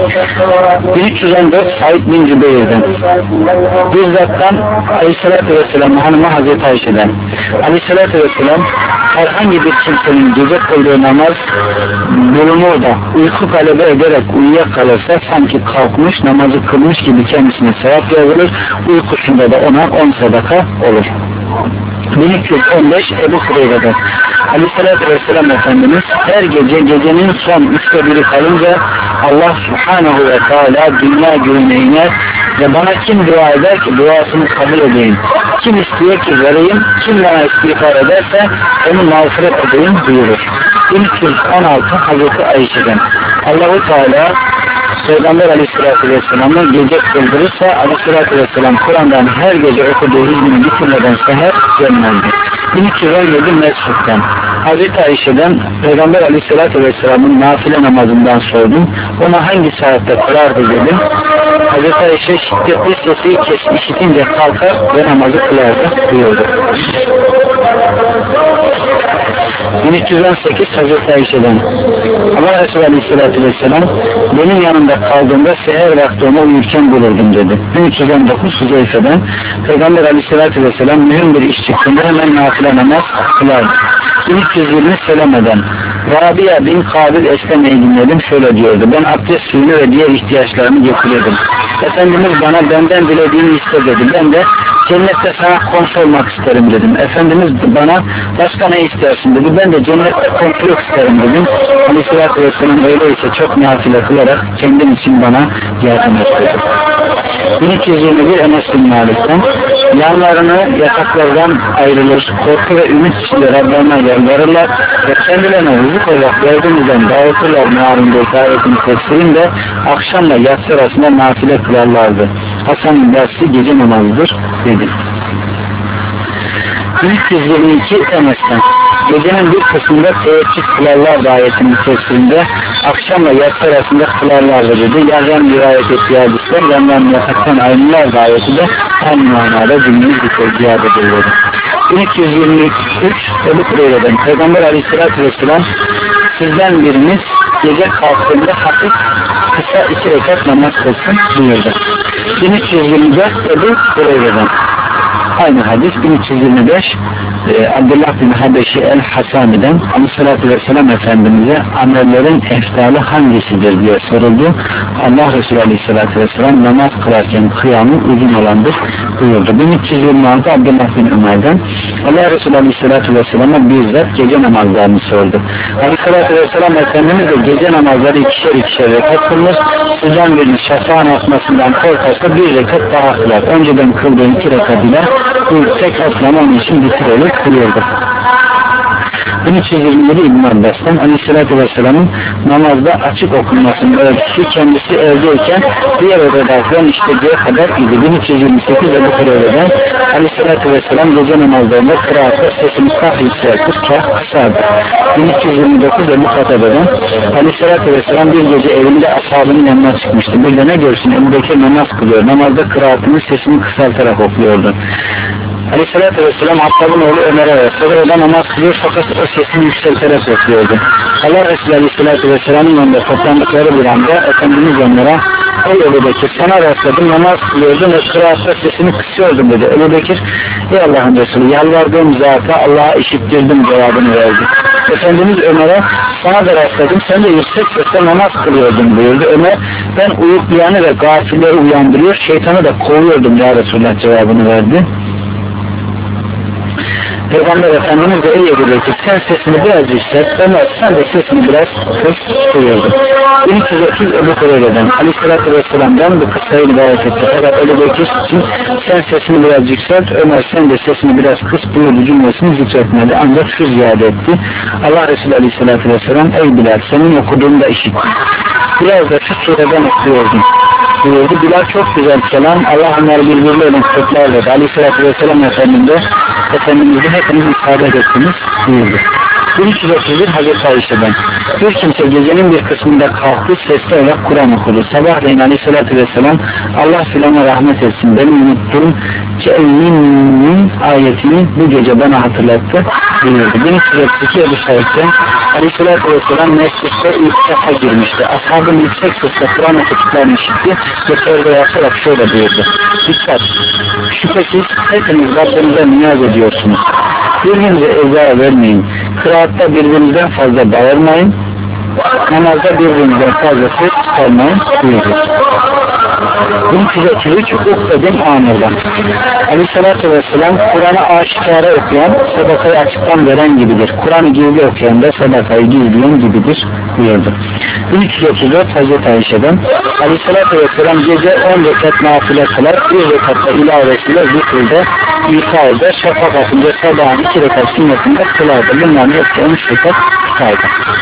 bin üç yüz on dört Said bin Cübeyr'den bir zattan Aleyhisselatü Vesselam hanımı Hazreti Ayşe'den Aleyhisselatü Vesselam herhangi bir kimsenin gece kıldığı namaz bulunur da uyku galebe ederek uyuyakalırsa sanki kalkmış namazı kılmış gibi kendisine sevap yazılır, uykusunda da ona on sadaka olur. bin üç yüz on beş Ebu Hureyre'den Aleyhisselatü Vesselam Efendimiz her gece gecenin son üçte biri kalınca Allah Subhanahu ve Teala dünya göğüne iner ve bana kim dua eder ki duasını kabul edeyim, kim istiyor ki vereyim, kim bana istiğfar ederse onu mağfiret edeyim buyurur. bin üç yüz on altı Hazreti Ayşe'den Allah-u Teala Peygamber Aleyhisselatü Vesselam'ı gece kıldırırsa Aleyhisselatü Vesselam Kur'an'dan her gece okuduğu hizmini bitirmeden seher yönlendi. bin üç yüz on yedi Mesud'dan Hazreti Ayşe'den Peygamber Aleyhisselatü Vesselam'ın nafile namazından sordum. Ona hangi saatte kılardı dedim. Hazreti Ayşe şiddetli sesi kes, işitince kalkar ve namazı kılardı buyurdu. bin üç yüz on sekiz Hazreti Ayşe'den Allah Resulü Aleyhisselatü Vesselam benim yanımda kaldığımda seher vakti onu uyurken bulurdum dedi. bin üç yüz on dokuz Huzeyfe'den Peygamber Aleyhisselatü Vesselam mühim bir iş çıktığında hemen nafile namaz kılardı. bin üç yüz yirmi Seleme'den Rabia bin Kabil Esleme'yi dinledim, şöyle diyordu. Ben abdest suyunu ve diğer ihtiyaçlarımı getiriyordum. Efendimiz bana benden dilediğini iste dedi. Ben de cennette sana komşu olmak isterim dedim. Efendimiz bana başka ne istersin dedi. Ben de cennette komşuluk isterim dedim. Aleyhisselatü Vesselam öyleyse çok nafile kılarak kendim için bana yardım etti. bin üç yüz yirmi bir Enes bin Malik'ten yanlarını yataklardan ayrılır, korku ve ümit içinde Rablarına yalvarırlar ve kendilerine rızık olarak verdiğimizden dağıtırlar mealinde işaretini tefsirinde akşamla yatsı arasında nafile kılarlardı. Hasan-ı Basri gece namazıdır dedi. bin üç yüz yirmi iki Enes'ten Gecenin bir kısmında teheccüd kılarlar ayetinin tefsirinde, akşamla yatsı arasında kılarlar dedi. Yardan rivayet ettiği hadisler, yandan yataktan ayrılırlar ayeti de aynı manada cümleyi ziyade edilir. bin iki yüz yirmi üç Ebu Hureyre'den Peygamber Aleyhisselatü Vesselam, sizden biriniz gece kalktığında hafif kısa iki rekat namaz kılsın buyurdu. bin üç yüz yirmi dört Ebu Hureyre'den aynı hadis. bin üç yüz yirmi beş e, Abdullah bin Habeşi el-Hasani'den Aleyhisselatü Vesselam Efendimiz'e amellerin eftalı hangisidir diye soruldu. Allah Resulü Aleyhisselatü Vesselam namaz kılarken kıyamı uzun olandır buyurdu. bin üç yüz yirmi altı Abdullah bin Ömer'den Allah Resulü Aleyhisselatü Vesselam'a bizzat gece namazlarını sordu. Aleyhisselatü Vesselam Efendimiz de gece namazları ikişer ikişer rekat kılmış. Sizden birinin şafağın atmasından korkarsa bir rekat daha kılar. Önceden kıldığın iki rekat ile bu tek atlama onun için bitirerek kılıyordu. bin üç yüz yirmi yedi İbn Abbas'tan Aleyhisselatü Vesselam'ın namazda açık okunmasının ölçüsü kendisi evdeyken diğer odadakilerin işlediği kadar idi. bin üç yüz yirmi sekiz Ebu Hureyre'den Aleyhisselatü Vesselam gece namazlarında kıraatta sesini kah yükseltir, kah kısardı. bin üç yüz yirmi dokuz Ebu Katabe'den Aleyhisselatü Vesselam bir gece evinde ashabının yanına çıkmıştı. Bir de ne görsün, Ebu Bekir namaz kılıyor. Namazda kıraatını sesini kısaltarak okuyordu. Aleyhisselatü Vesselam Hattab'ın oğlu Ömer'e verse o da namaz kılıyor fakat o sesini yükselterek okuyordu. Allah Resulü Aleyhisselatü Vesselam'ın yanında toplandıkları bir anda Efendimiz onlara, ey Ebu Bekir sana rastladım, namaz kılıyordun ve kıraatta sesini kısıyordum dedi. Ebu Bekir, ey Allah'ın Resulü yalvardığım zata Allah'a işittirdim cevabını verdi. Efendimiz Ömer'e, sana da rastladım, sen de yüksek sesle namaz kılıyordun buyurdu. Ömer, ben uyuklayanı ve gafilleri uyandırıyor, şeytanı da kovuyordum ya Resulullah cevabını verdi. Peygamber Efendimiz de ey Ebu Bekir sen sesini biraz yükselt, Ömer sen de sesini biraz kıs buyurdu. bin üç yüz otuz Ebu Hureyre'den Aleyhisselatü Vesselam'dan bu kıssayı rivayet etti. Fakat Ebu Bekir için sen sesini biraz yükselt, Ömer sen de sesini biraz kıs buyurdu cümlesini zikretmedi. Ancak şu ziyade etti. Allah Resulü Aleyhisselatü Vesselam ey Bilal senin okuduğunu da işittim. Biraz da şu sureden okuyordum buyurdu. Bilal çok güzel kelam, Allah onları birbirlerine kutlar dedi. Aleyhisselatü Vesselam Efendimiz'e Efendimiz'e hepiniz isabet ettiniz buyurdu. bin üç yüz otuz bir Hazreti Ayşe'den bir kimse gecenin bir kısmında kalktı sesli olarak Kur'an okudu. Sabahleyin Aleyhisselatü Vesselam Allah filana rahmet etsin beni unuttum ki Emin'in ayetini bu gece bana hatırlattı buyurdu. bin üç yüz otuz iki Ebu Said'den Aleyhisselatü Vesselam mescitte ilk defa girmişti. Ashabın yüksek sesle Kur'an okuduklarını işitti ve perde yaparak şöyle buyurdu. Dikkat! Şüphesiz hepiniz Rabbinize niyaz ediyorsunuz. Birbirinize eza vermeyin. Kıraatta birbirinizden fazla bağırmayın. Namazda birbirinizden fazla ses çıkarmayın buyurdu. bin üç yüz otuz üç Ukbe'den Amir'den Aleyhisselatü Vesselam Kur'an'ı aşikara okuyan sadakayı açıktan veren gibidir. Kur'an'ı gizli okuyan da sadakayı gizleyen gibidir buyurdu. bin üç yüz otuz dört Hazreti Ayşe'den Aleyhisselatü Vesselam gece on rekat nafile kılar, bir rekatta ilavesiyle zikrinde, İsa eder, şafak atınca sabahın iki rekat sünnetinde kılardı. Bunların hepsi on üç rekat tutardı.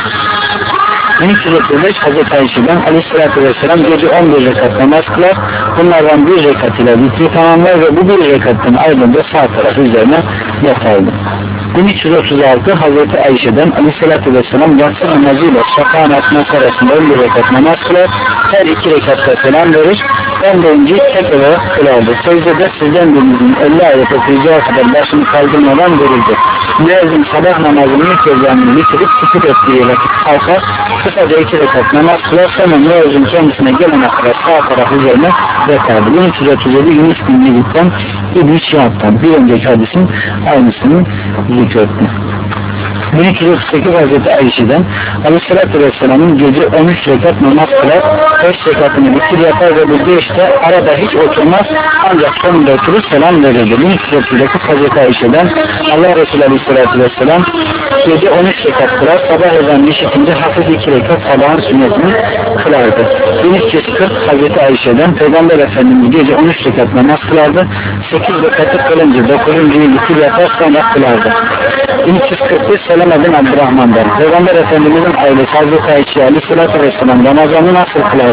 bin üç yüz otuz beş Hazreti Ayşe'den Aleyhisselatü Vesselam gece on bir rekat namaz kılar, bunlardan bir rekat ile zikri tamamlar ve bu bir rekatın ayrılınca sağ tarafı üzerine yatardı. bin üç yüz otuz altı Hazreti Ayşe'den Aleyhisselatü Vesselam yatsı namazıyla şafağın atması arasında on bir rekat namaz kılar, her iki rekatta selam verir, ben de önce tek olarak kılardı. Secdede sizden birinizin elli ayet okuyacağı kadar başını kaldırmadan verildi. Müezzin sabah namazının ilk ezanını bitirip sükut ettiği vakit kalkar, kısaca iki rekat namaz kılar, sonra müezzin kendisine gelene kadar sağ taraf üzerine yatardı. bin üç yüz otuz yedi Yunus bin Yedik'ten İbn-i Şihab'tan bir önceki hadisin aynısını zikretti. bin üç yüz otuz sekiz Hazreti Ayşe'den Aleyhisselatü Vesselam'ın gece on üç rekat namaz kılar, beş rekatını bitir yapar ve bu beşte arada hiç oturmaz ancak sonunda oturur selam verirdi. bin üç yüz otuz dokuz Hazreti Ayşe'den Allah Resulü Aleyhisselatü Vesselam gece on üç rekat kılar, sabah ezanını işitince hafif iki rekat sabahın sünnetini kılardı. bin üç yüz kırk Hazreti Ayşe'den Peygamber Efendimiz gece on üç rekat namaz kılardı, sekiz rekatı kılınca dokuzuncuyu bitir yapar sonra kılardı. bin üç yüz kırk beş Seleme bin Abdurrahman'dan Peygamber Efendimiz'in ailesi Hazreti Ayşe Aleyhisselatü Vesselam Ramazan'ı nasıl kılardı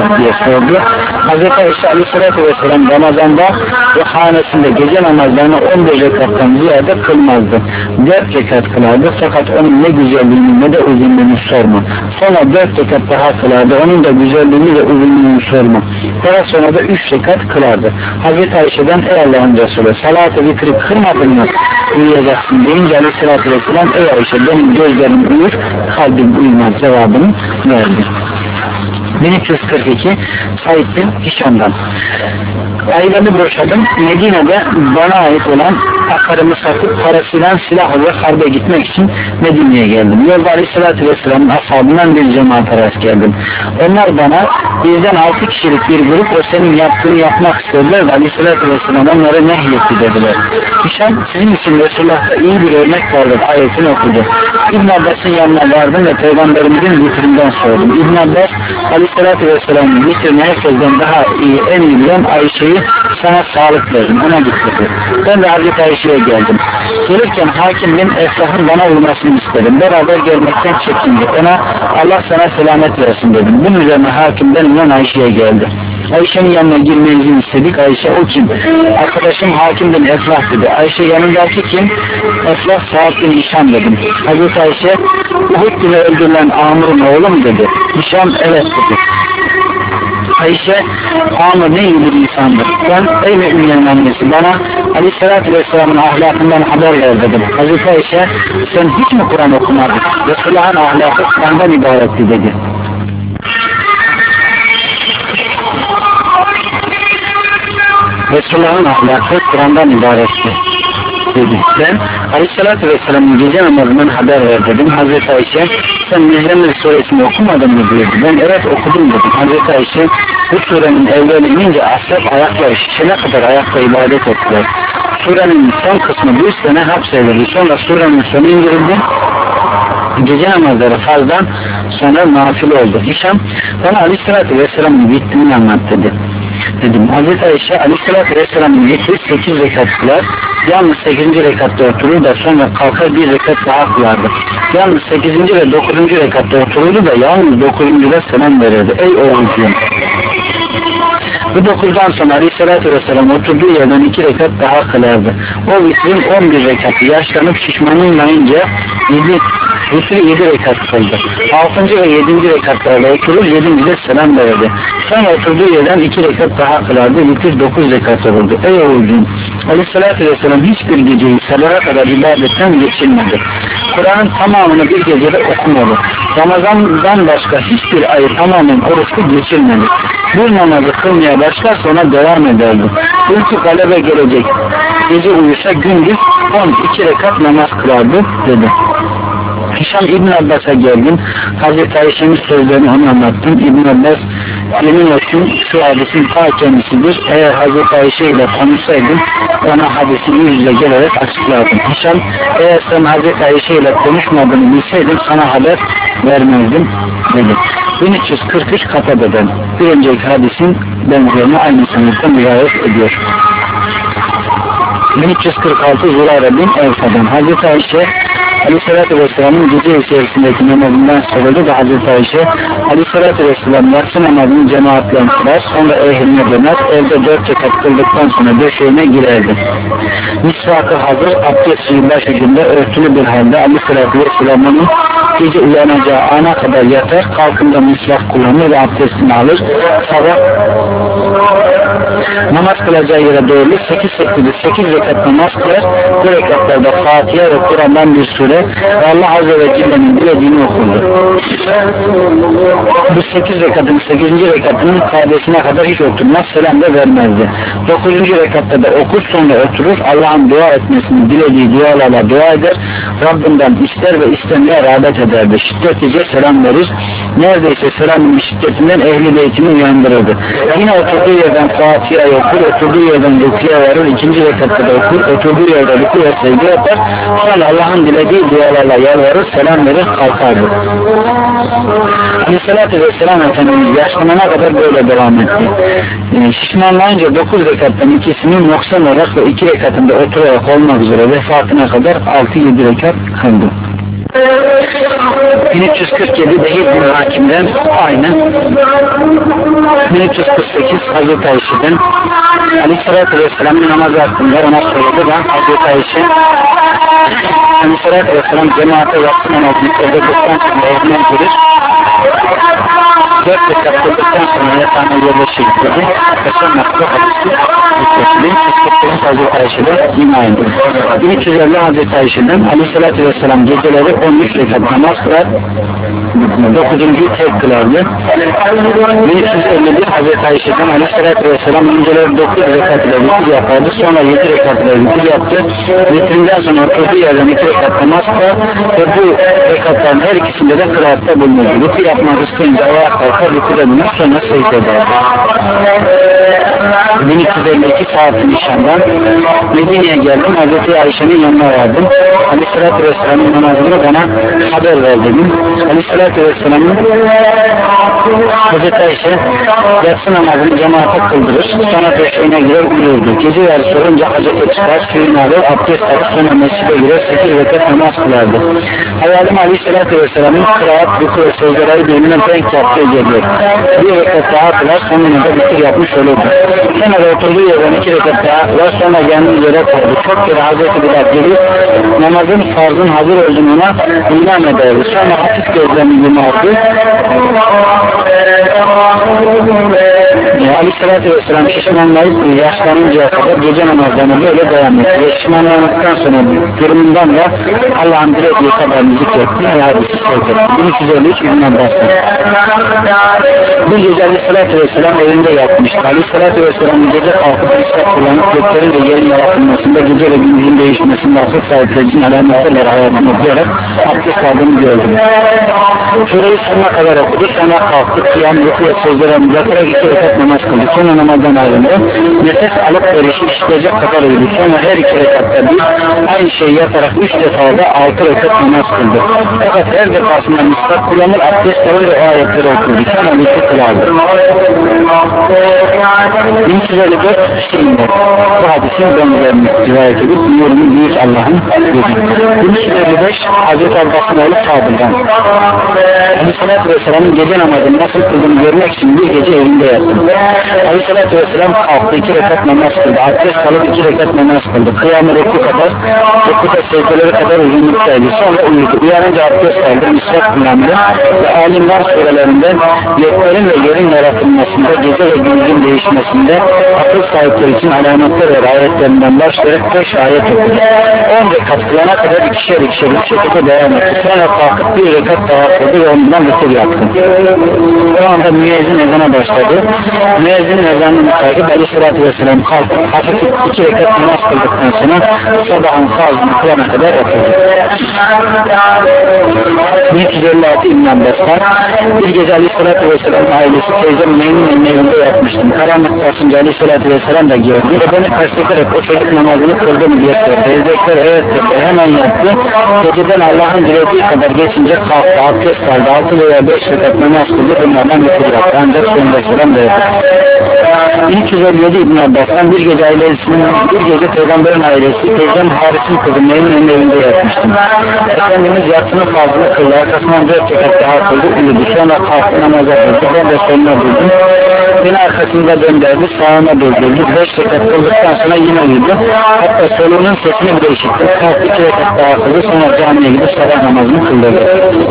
kılıyor diye sordu. Hazreti Ayşe Aleyhisselatü Vesselam Ramazan'da ve hanesinde gece namazlarını on bir rekattan ziyade kılmazdı. dört rekat kılardı fakat onun ne güzelliğini ne de uzunluğunu sorma. Sonra dört rekat daha kılardı, onun da güzelliğini ve uzunluğunu sorma. Daha sonra da üç rekat kılardı. Hazreti Ayşe'den ey Allah'ın Resulü salatı bitirip kırmadın mı uyuyacaksın deyince Aleyhisselatü Vesselam ey Ayşe benim gözlerim uyur, kalbim uyumaz cevabını verdi. bin üç yüz kırk iki Said bin Hişam'dan. Ailemi boşadım. Medine'de bana ait olan akarımı satıp parasıyla silah alıp harbe gitmek için Medine'ye geldim. Yolda Aleyhisselatü Vesselam'ın ashabından bir cemaate rast geldim. Onlar bana bizden altı kişilik bir grup o senin yaptığını yapmak istediler ve Aleyhisselatü Vesselam onları nehyetti dediler. Hişam sizin için Resulullah'ta iyi bir örnek vardır ayetini okudu. İbn Abbas'ın yanına vardım ve Peygamberimizin vitirinden sordum. İbn Abbas Aleyhisselatü Vesselam'ın vitrini herkesten daha iyi, en iyi bilen Ayşe'yi sana sağlık verdim, ona getirdi. Ben de Hazreti Ayşe'ye geldim. Gelirken hakim bin Efrah'ın bana vurmasını istedim. Beraber gelmekten çekindik. Ona Allah sana selamet versin dedim. Bunun üzerine hakim benimle Ayşe'ye geldi. Ayşe'nin yanına girme izin istedik. Ayşe o kim? Arkadaşım hakim bin Efrah dedi. Ayşe yanındaki kim? Efrah Sa'd bin Hişam dedim. Hazreti Ayşe Uhud günü öldürülen Amr'ın oğlu mu dedi. Hişam evet dedi. Ayşe Amr ne iyi bir insandır. Ben ey müminlerin annesi bana Aleyhisselatü Vesselam'ın ahlakından haber ver dedim. Hazreti Ayşe sen hiç mi Kur'an okumadın? Resulullah'ın ahlakı Kur'an'dan ibaretti dedi. Resulullah'ın ahlakı Kur'an'dan ibaretti dedi. Ben Aleyhisselatü Vesselam'ın gece namazından haber ver dedim. Hazreti Ayşe sen Mehlem'in suresini okumadın mı diyordu. Ben evet okudum dedim. Hazreti Ayşe bu surenin evveli inince asrap ayakları şişene kadar ayakta ibadet ettiler. Surenin son kısmı bir sene hapsedildi. Sonra surenin sonu indirildi. Gece namazları farzdan sonra nafile oldu. Hişam bana Aleyhisselatü Vesselam'ın bittiğini anlat dedi. Dedim. Hazreti Ayşe Aleyhisselatü Vesselam'ın yetmiş sekiz rekat kılar. Yalnız sekizinci rekatta oturur da sonra kalkar bir rekat daha kılardı. Yalnız sekizinci ve dokuzuncu rekatta otururdu da yalnız dokuzuncuda selam verirdi. Ey oğulcuğum. Bu dokuzdan sonra Aleyhisselatü Vesselam oturduğu yerden iki rekat daha kılardı. O vitrin on bir rekatı yaşlanıp şişmanlayınca yedi vitri yedi rekat kıldı. altıncı ve yedinci rekatlarda oturur, yedincide selam verirdi. Sonra oturduğu yerden iki rekat daha kılardı. Vitri dokuz rekat olurdu. Ey oğulcuğum. Aleyhisselatü Vesselam hiçbir geceyi sabaha kadar ibadetten geçirmedi. Kur'an'ın tamamını bir gecede okumadı. Ramazan'dan başka hiçbir ayı tamamen oruçlu geçirmedi. Bir namazı kılmaya başlar sonra devam ederdi. Uyku galebe gelecek. Gece uyusa gündüz on iki rekat namaz kılardı dedi. Hişam İbn Abbas'a geldim. Hazreti Ayşe'nin sözlerini ona anlattım. İbn Abbas yemin olsun şu hadisin ta kendisidir. Eğer Hazreti Ayşe ile konuşsaydım ona hadisi yüz yüze gelerek açıklardım. Hişam eğer sen Hazreti Ayşe ile konuşmadığını bilseydim sana haber vermezdim dedi. bin üç yüz kırk üç Katabe'den bir önceki hadisin benzerini aynı sanattan rivayet ediyor. bin üç yüz kırk altı Zurare bin Evfa'dan Hazreti Ayşe Aleyhisselatü Vesselam'ın gece içerisindeki namazından soruldu da Hazreti Ayşe Aleyhisselatü Vesselam yatsı namazını cemaatle kılar, sonra ehline döner, evde dört rekat kıldıktan sonra döşeğine girerdi. Misvakı hazır, abdest suyu başucunda örtülü bir halde Aleyhisselatü Vesselam'ın gece uyanacağı ana kadar yatar, kalkında misvak kullanır ve abdestini alır. Sabah namaz kılacağı yere doğru sekiz sekizde sekiz rekat namaz kılar. Bu rekatlarda Fatiha ve Kur'an'dan bir sure ve Allah Azze ve Celle'nin dilediğini okurdu. Bu sekiz rekatın sekizinci rekatının kadesine kadar hiç oturmaz, selam da vermezdi. dokuzuncu rekatta da okur, sonra oturur, Allah'ın dua etmesini dilediği dualarla dua eder, Rabbinden ister ve istemeye rağbet ederdi. Şiddetlice selam verir. Neredeyse selamın şiddetinden ehli beytini uyandırırdı. Yine oturduğu yerden Fatiha okur, oturduğu yerden rüküye varır, ikinci rekatta da okur, oturduğu yerden rükü ve secde yapar, sonra Allah'ın dilediği dualarla yalvarır, selam verir, kalkardı. Aleyhisselatü Vesselam Efendimiz yaşlanana kadar böyle devam etti. Yani şişmanlayınca dokuz rekattan ikisini noksan olarak ve iki rekatında oturarak olmak üzere vefatına kadar altı yedi rekat kıldı. bin üç yüz kırk yedi Behir bin Hakim'den aynı bin üç yüz kırk sekiz Hazreti Ayşe'den Aleyhisselatü Vesselam'ın namazı hakkında ona söyledi ve Hazreti Ayşe Aleyhisselatü Vesselam cemaate yatsı namazını kıldıktan sonra evinden gelir, dört rekat kıldıktan sonra yatağına yerleşir dedi ve sonra bu hadisi bin üç yüz kırk sekiz Hazreti Ayşe'den ima edilir. bin üç yüz elli Hazreti Ayşe'den Aleyhisselatü Vesselam geceleri on üç rekat namaz kılar, dokuzuncuyu tek kılardı. bin üç yüz elli bir Hazreti Ayşe'den Aleyhisselatü Vesselam geceleri dokuz rekat ile vitir yapardı, sonra yedi rekat ile vitir yaptı. Vitirinden sonra oturduğu yerden iki rekat namaz kılar ve bu rekatların her ikisinde de kıraatte bulunurdu. Vitir yapmak isteyince ayağa kalkar, vitir bulunur, sonra secde ederdi. bin üç yüz elli iki Saat-ı Nişan'dan Medine'ye geldim, Hazreti Ayşe'nin yanına vardım. Aleyhisselatü Vesselam'ın namazını bana haber ver dedim. Aleyhisselatü Vesselam'ın Hazreti Ayşe yatsı namazını cemaate kıldırır, sonra döşeğine girer uyurdu. Gece yarısı olunca hacete çıkar, suyunu alır, abdest alır, sonra mescide girer, sekiz rekat namaz kılardı. Hayalim Aleyhisselatü Vesselam'ın kıraat, ruku ve secdeleri birbirine denk yaptığı geliyor. Bir rekat daha kılar, sonunda da bitir yapmış olurdu. Sonra oturduğu yerden iki rekat daha kılar, sonra kendini yere koydu. Çok kere Hazreti Bilal gelir, namazın farzın hazır olduğunu ona ilan ederdi. Sonra hafif gözlerini yumardı. Aleyhisselatü Vesselam şişmanlayıp yaşlanıncaya kadar gece namazlarına böyle devam etti. Ve şişmanlandıktan sonra durumundan da Allah'ın dilediği kadar müzik etti ve hadisi sevk etti. bin üç yüz elli üç İbn Abbas'tan. Bir gece Aleyhisselatü Vesselam evinde yatmıştı. Aleyhisselatü Vesselam'ın gece kalkıp istek kullanıp göklerin ve yerin yaratılmasında, gece ve gündüzün değişmesinde akıl sahipleri için alametlerle hayatını okuyarak abdest aldığını gördüm. Sureyi sonuna kadar okudu, sonra kalktı, kıyam, ruku ve secdelerini yatarak iki rekat namaz kıldı. Sonra namazdan ayrıldı. Nefes alıp verişi işleyecek kadar uyudu. Sonra her iki rekatta bir aynı şeyi yatarak üç defada altı rekat namaz kıldı. Fakat her defasında misvak kullanır, abdest alır ve o ayetleri okurdu. Sonra bitti kılardı. bin üç yüz elli dört Hüseyin'de bu hadisin döngülerini rivayet edip nurunu büyük Allah'ın gözü. bin üç yüz elli beş Hazreti Abbas'ın oğlu Fadıl'dan Aleyhisselatü Vesselam'ın gece namazını nasıl kıldığını görmek için bir gece evinde yattı. Aleyhisselatü Vesselam kalktı, iki rekat namaz kıldı, abdest alıp iki rekat namaz kıldı. Kıyamı reku kadar, rekuda secdeleri kadar uzunluktaydı. Sonra uyudu. Uyanınca abdest aldı, misvak kullandı ve alimler surelerinden göklerin ve yerin yaratılmasında, gece ve gündüzün değişmesinde akıl sahipleri için alametler ve ayetlerinden başlayarak beş ayet okudu. on rekat kılana kadar ikişer ikişer bir şekilde devam etti. Sonra kalkıp bir rekat daha kıldı ve ondan bitir yaptı. O anda müezzin ezana başladı. Müezzinin ezanını takip Aleyhisselatü Vesselam kalkıp hafif iki rekat namaz kıldıktan sonra sabahın farzını kılana kadar oturdu. bin üç yüz elli altı İbn Abbas'tan bir gece Aleyhisselatü Vesselam'ın ailesi teyzem Meymun'un evinde yatmıştım. Karanlık basınca Aleyhisselatü Vesselam da gördü ve beni karşılayarak o çocuk namazını kıldı mı diye sordu. Teyzekler evet dedi, hemen yattı. Geceden Allah'ın dilediği kadar geçince kalktı, abdest aldı, altı veya beş rekat namaz kıldı, bunlardan bitir yaptı. Ancak son Vesselam da yaptı. bin üç yüz elli yedi İbn Abbas'tan bir gece ailesinin, bir gece peygamberin ailesi teyzem Haris'in kızı Meymun'un evinde yatmıştım. Efendimiz yatsının fazlını kıldı, arkasından dört rekat daha kıldı, uyudu. Sonra kalktı, namaza durdu, ben de sonuna durdum. Beni arkasında döndürdü, sağına döndürdü, beş rekat kıldıktan sonra yine uyudu. Hatta soluğunun sesini bile işittim. Kalktı, iki rekat daha kıldı, sonra camiye gidip sabah namazını kıldırdı.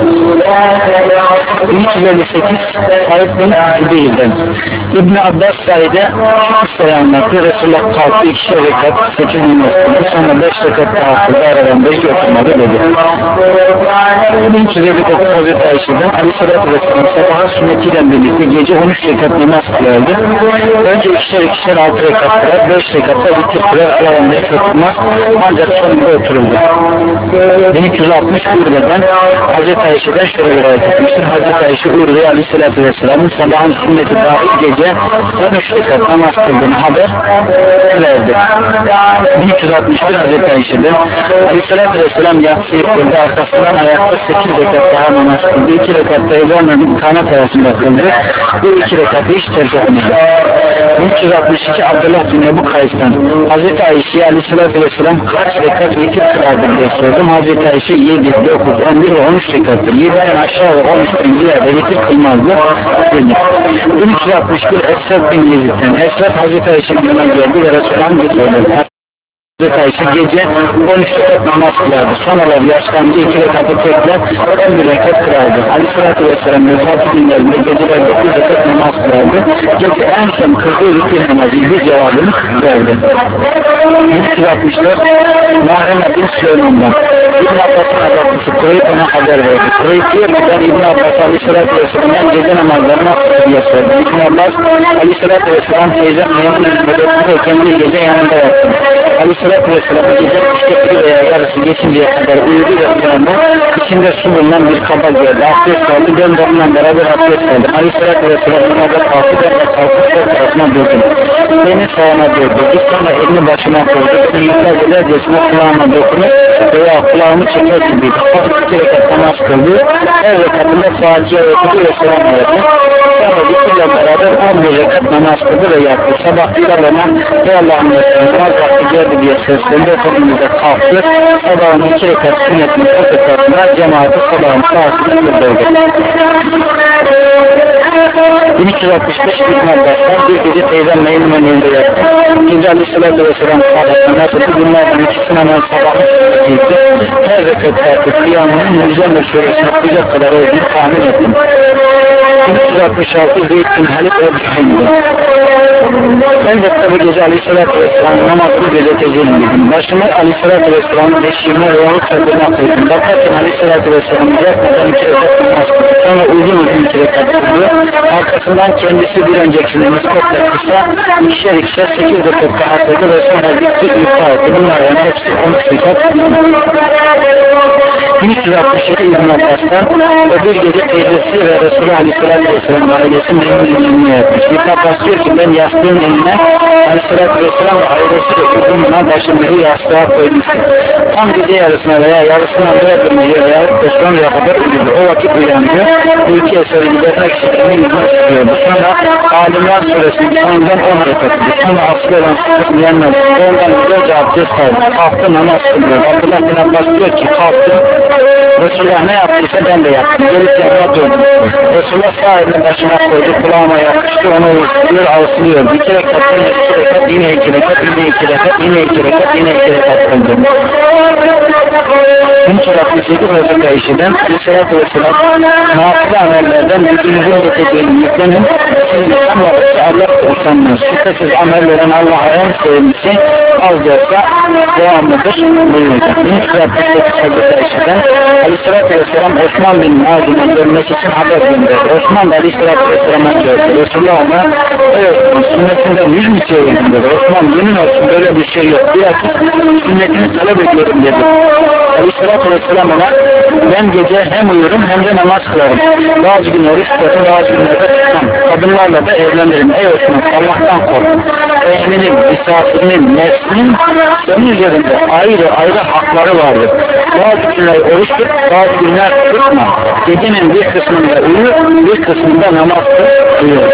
bin üç yüz elli sekiz Said bin Zübeyir'den İbn Abbas Said'e şu anlattı. Resulullah kalktı, ikişer rekat sekiz namaz kıldı, sonra beş rekat daha kıldı, aradan beş oturmadı dedi. bin üç yüz elli dokuz Hazreti Ayşe'den Aleyhisselatü Vesselam sabahın sünnetiyle birlikte gece on üç rekat namaz kılardı. Önce ikişer ikişer altı rekat kılar, beş rekatta bitir kılar, aradan beş oturmaz, ancak sonunda oturuldu. bin üç yüz altmış Urve'den Hazreti Ayşe'den şöyle rivayet etmiştir. Hazreti Ayşe Urve'ye Aleyhisselatü Vesselam'ın sabahın sünneti dahil gece on üç rekat namaz kıldığını haber verdi. bin üç yüz altmış bir Hazreti Ayşe'den Aleyhisselatü Vesselam yatsıyı kıldı, arkasından ayakta sekiz rekat daha namaz kıldı, iki rekatta ezanla kanat arasında kıldı, bu iki rekatı hiç terk etmedi. üç yüz altmış iki Abdullah bin Ebu Kays'tan Hazreti Ayşe'ye aleyhissalatü vesselam kaç rekat vitir kılardır diye sordum. Hazreti Ayşe yedi, dokuz, on bir ve on üç rekattır. yediden aşağı ve on üçten ziyade vitir kılmazdı dedi. üç yüz altmış bir Esved bin Yezid'den Esved Hazreti Ayşe'nin yanına geldi ve Resulullah'ın getirdi. Hazreti Ayşe gece on üç rekat namaz kılardı. Sonraları yaşlandı, iki rekatı tekrar on bir rekat kılardı. Aleyhissalatü vesselam vefatı günlerinde geceler dokuz rekat namaz kılardı. Gece en son kıldığı vitir namazıydı cevabını verdi. üç yüz altmış dört Mahrem bin Süleyman'dan İbn Abbas'ın adaklısı Kureyb ona haber verdi. Kureyb diyor ki ben İbn Abbas Aleyhissalatü vesselam'dan gece namazlarını nasıl diye sordu. İbn Abbas Aleyhissalatü vesselam teyzem Meymun'un medetinde kendi gece yanında yattım. Aleyhissalatü vesselam'ı gece işte bir veya yarısı geçinceye kadar uyudu ve uyandı. İçinde su bulunan bir kaba geldi. Abdest aldı. Ben de onunla beraber abdest aldım. Aleyhissalatü vesselam buna da kalktı. Ben de kalkıp sol tarafına durdum. Beni sağına durdu. Bir sonra elini başıma koydu. Beni yükler edercesine kulağıma dokunup veya kulağımı çeker gibiydi. Hafif iki rekat namaz kıldı. Her rekatında Fatiha okudu ve selam verdi. Sonra bitirle beraber on bir rekat namaz kıldı ve yattı. Sabah bir alana ey Allah'ın Resulü namaz vakti geldi diye seslendi. Efendimiz'e kalktı. Sabahın iki rekat sünnetini kıldıklarında cemaati sabahın saatini kıldırdı. bin iki yüz altmış beş İbn Abbas'tan bir gece teyzem Meymun'un elinde yattı. İkinci Aleyhisselatü Vesselam sahabatına tuttu. Bunlardan ikisinin hemen sabahı sünnetiydi. Her rekat farklı kıyamının Müzzemmil suresini okuyacak kadar olduğunu tahmin ettim. bin üç yüz altmış altı Zeyd bin Halid Ebu elbette bu gece Aleyhisselatü Vesselam'ın namazını gözeteceğim dedim. Başımı Aleyhisselatü Vesselam'ın eşiğine yahut çadırına koydum. Bakarken Aleyhisselatü Vesselam'ın yakmadan iki rekat namaz kıldı. Sonra uzun uzun iki rekat kıldı. Arkasından kendisi bir öncekinin nispetle kısa ikişer ikişer sekiz rekat daha kıldı ve sonra gitti yukarı etti. Bunların hepsi on üç rekat bin üç yüz altmış yedi İbn Abbas'tan o bir gece teyzesi ve Resulü Aleyhisselatü Vesselam ailesi Meymun'un önüne yatmış. İbn Abbas diyor ki ben yastığın önüne Aleyhisselatü Vesselam ailesi ve kızımla başımızı yastığa koymuştu. Tam gece yarısına veya yarısına veya dönüyor veya Resulullah'a kadar uyudu. O vakit uyandı. Bu iki eseri gidermek için emin yüzüne çıkıyordu. Sonra Alimler Suresi'nin sonundan on rekatıydı. Sonra asıl olan sıkıntı yenmez. Ondan güzelce abdest aldı. Kalktı namaz kılıyor. Abdullah bin Abbas diyor ki kalktı. Resulullah ne yaptıysa ben de yaptım. Gelip yanına döndüm. Resulullah sağ elini başına koydu. Kulağıma yakıştı. Onu ısırıyor, alsılıyor. İki rekat, yine iki rekat, yine iki rekat, yine iki rekat, yine iki rekat, yine iki rekat kıldı. bin üç yüz altmış sekiz Hazreti Ayşe'den Aleyhisselatü Vesselam nafile amellerden gücünüzün getirdiğini yüklenin. Şimdi anladıkça Allah usanmaz. Şüphesiz amellerin Allah'a en sevgisi az da olsa devamlıdır buyuracak. bin üç yüz altmış sekiz Hazreti Ayşe'den Aleyhisselatü Vesselam Osman bin Mazun'un dönmesi için haber gönderdi. Osman da Aleyhisselatü Vesselam'a geldi. Resulullah ona evet sünnetinden yüz mü çevirdin dedi. Osman yemin olsun böyle bir şey yok. Bilakis sünnetini talep ediyorum dedi. Aleyhisselatü Vesselam ona ben gece hem uyurum hem de namaz kılarım. Bazı günler istedim, bazı günlerde tutmam. Kadınlarla da evlenirim. Ey Osman Allah'tan kork. Ehlinin, misafirinin, nefsinin senin üzerinde ayrı ayrı hakları vardır. Bazı günler oruç tut, bazı günler tutma. Gecenin bir kısmında uyu, bir kısmında namaz kıl, uyur.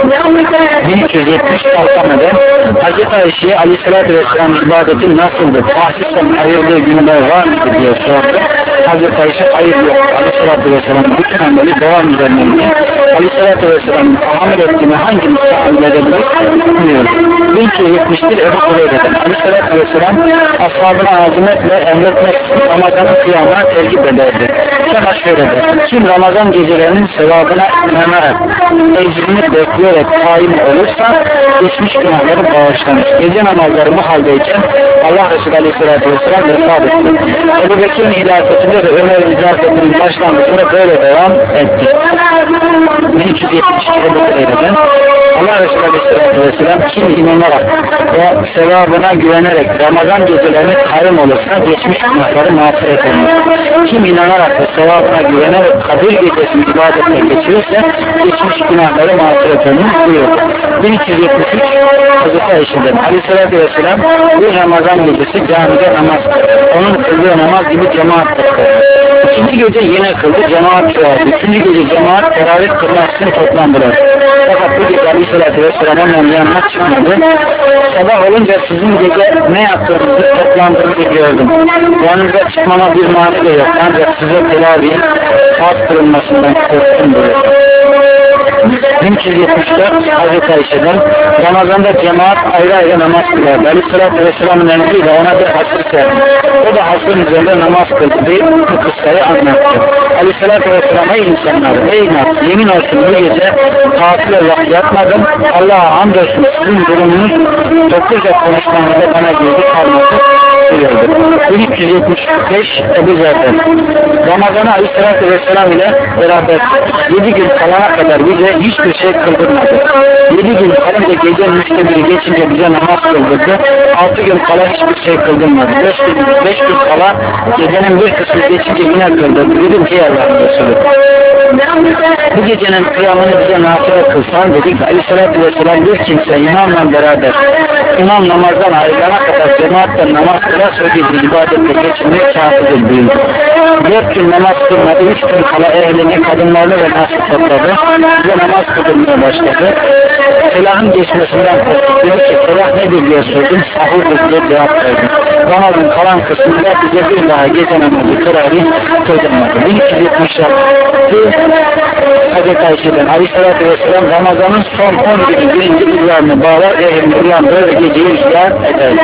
bin üç yüz yetmiş Kalkame'de Hazreti Ayşe'ye Aleyhisselatü Vesselam ibadeti nasıldı? Tahsisten ayırdığı günler var mıydı diye sordu. Hazreti Ayşe hayır yok. Aleyhisselatü Vesselam bütün ameli devam üzerineydi. Aleyhisselatü Vesselam'ın amel ettiğini hangimiz amel edebilir? Bilmiyorum. bin iki yüz yetmiş bir Ebu Kureyre'den Aleyhisselatü Vesselam ashabına azimetle emretmek için Ramazan'ın kıyamına tergip ederdi. Sonra şöyle derdi. Kim Ramazan gecelerinin sevabına inanarak ecrini bekleyerek kaim olursa geçmiş günahları bağışlanır. Gece namazları bu haldeyken Allah Resulü Aleyhisselatü Vesselam vefat etti. Ebu Bekir'in hilafetinde ve Ömer'in hilafetinin başlangıcında böyle devam etti. bin üç yüz yetmiş iki Ebu Kureyre'den Allah Resulü Aleyhisselatü Vesselam kim inanarak ve sevabına güvenerek Ramazan gecelerine kaim olursa geçmiş günahları mağfiret olunur. Kim inanarak ve sevabına güvenerek Kadir gecesini ibadetle geçirirse geçmiş günahları mağfiret olunur buyurdu. bin iki yüz yetmiş üç Hazreti Ayşe'den Aleyhisselatü Vesselam bir Ramazan gecesi camide namaz kıldı. Onun kıldığı namaz gibi cemaat kıldı. İkinci gece yine kıldı, cemaat çoğaldı. Üçüncü gece cemaat teravih kılmak için toplandılar. Fakat bu gece Aleyhisselatü Vesselam onların yanına çıkmadı. Sabah olunca sizin gece ne yaptığınızı, toplandığınızı gördüm. Yanınıza çıkmama bir mani de yok. Ancak size telavi farz kılınmasından korktum diyor. bin iki yüz yetmiş dört Hazreti Ayşe'den Ramazan'da cemaat ayrı ayrı namaz kılardı. Aleyhisselatü Vesselam'ın emriyle ona bir hasır serdi. O da hasırın üzerinde namaz kıldı deyip bu kıssayı anlattı. Aleyhisselatü Vesselam ey insanlar, ey nas, yemin olsun bu gece tatil olarak yatmadım. Allah'a hamdolsun sizin durumunuz topluca konuşmanızda bana girdi kalması buyurdu. bin üç yüz yetmiş beş Ebu Zer'den Ramazan'a Aleyhisselatü Vesselam ile beraber yedi gün kalana kadar bize hiçbir şey kıldırmadı. Yedi gün kalınca gecenin üçte biri geçince bize namaz kıldırdı. Altı gün kala hiçbir şey kıldırmadı. Beş gün, beş gün kala gecenin bir kısmı geçince yine kıldırdı. Dedim ki Allah'ın Resulü, bu gecenin kıyamını bize nafile kılsan dedik. Aleyhisselatü Vesselam bir kimse imamla beraber imam namazdan ayrılana kadar cemaatten namaz kılarsa o gece ibadetle geçirmek kâfidir buyurdu. Dört gün namaz kılmadı. Üç gün kala ehlini, kadınlarını ve nasıl topladı. Bize namaz kılmaya başladı. Selahın geçmesinden korktuk. Dedi ki selah nedir diye sordum. Sahurdur diye cevap verdim. Ramazan kalan kısmında bize bir daha gece namazı kırarı kıldırmadı. bin iki yüz yetmiş altı Hazreti Ayşe'den Aleyhisselatü Vesselam Ramazan'ın son on günü birinci yıllarını bağlar, ehlini uyandırır ve geceyi ihya eder.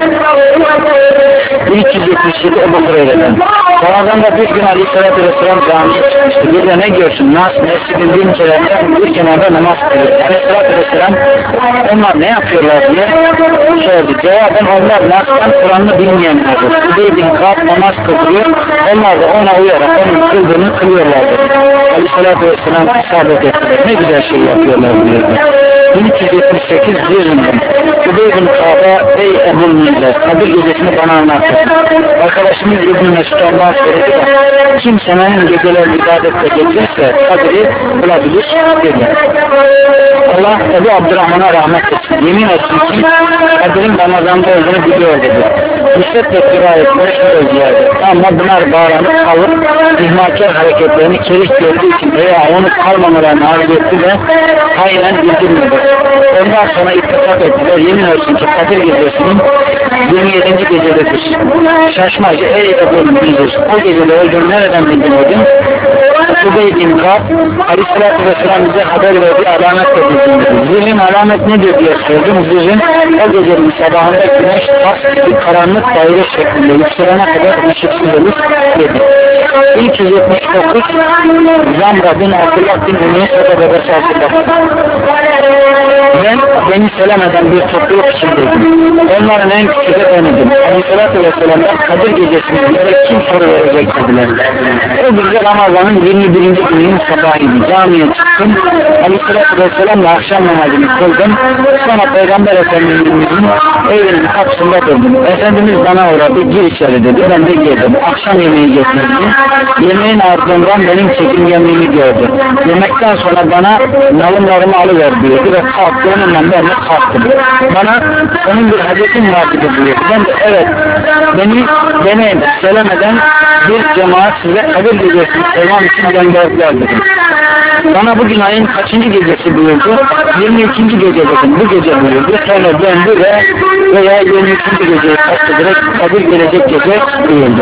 bin iki yüz yetmiş yedi Ebu Hureyre'den Ramazan'da bir gün Aleyhisselatü Vesselam camiye çıkmıştı. Bir de ne görsün? Nas mescidin bir kenarında, bir kenarda namaz kılıyor. Aleyhisselatü Vesselam onlar ne yapıyorlar diye sordu. Cevaben onlar Nas'tan Kur'an'ı bilmeyenlerdir. Übey bin Kâb namaz kılıyor. Onlar da ona uyarak onun kıldığını kılıyorlardı. Aleyhisselatü Vesselam isabet ettiler. Ne güzel şey yapıyorlar diyordu. bin iki yüz yetmiş sekiz Zirrin'den Übey bin Kâb'a ey Ebu'l Millet Kadir gecesini bana anlattı. Arkadaşımız İbn-i Mesud ondan söyledi de kim senenin geceler ibadette geçirse Kadir'i bulabilir dedi. Allah Ebu Abdurrahman'a rahmet etsin. Yemin etsin ki Kadir'in Ramazan'da olduğunu biliyor dedi. Müsveddet rivayetleri şöyle ziyade. Ama bunlar bağlanıp kalıp ihmalkar hareketlerini kerih gördüğü için veya onu kalmamalarını arz etti ve aynen bildirmedi. Ondan sonra ittifak ettiler. Yemin olsun ki Kadir gecesinin yirmi yedinci gecededir. Şaşmacı ey Ebu'l Millet o gecede öldüğünü nereden bildin dedim. Übey bin Kâb Aleyhisselatü Vesselam bize haber verdiği alamet dedi. Zirrin alamet nedir diye sordum. Zirrin o gecenin sabahında güneş tas gibi karanlık daire şeklinde yükselene kadar ışıksız olur dedi. bin iki yüz yetmiş dokuz Zamra bin Abdullah bin Ümeysa'da babası Abdullah. Ben beni selam eden bir topluluk içindeydim. Onların en küçüğü de beniydim. Aleyhisselatü Vesselam'dan Kadir gecesini bize kim soru verecek dediler. O gece Ramazan'ın yirmi birinci gününün sabahıydı. Camiye çıktım. Aleyhisselatü Vesselam'la akşam namazını kıldım. Sonra Peygamber Efendimiz'in evinin kapısında durdum. Efendimiz bana uğradı, gir içeri dedi. Ben de girdim. Akşam yemeği getirdi. Yemeğin ardından benim çekingenliğimi gördü. Yemekten sonra bana nalımlarımı alıver diyordu ve kalktı. Onunla ben de kalktım. Bana onun bir hadetin var gibi buyurdu. Ben de evet beni deneyin selam eden bir cemaat size Kadir gecesini selam için gönderdiler dedim. Bana bugün ayın kaçıncı gecesi buyurdu? yirmi ikinci gece dedim. Bu gece buyurdu. Sonra döndü ve veya yirmi ikinci geceyi kastederek Kadir gelecek gece buyurdu.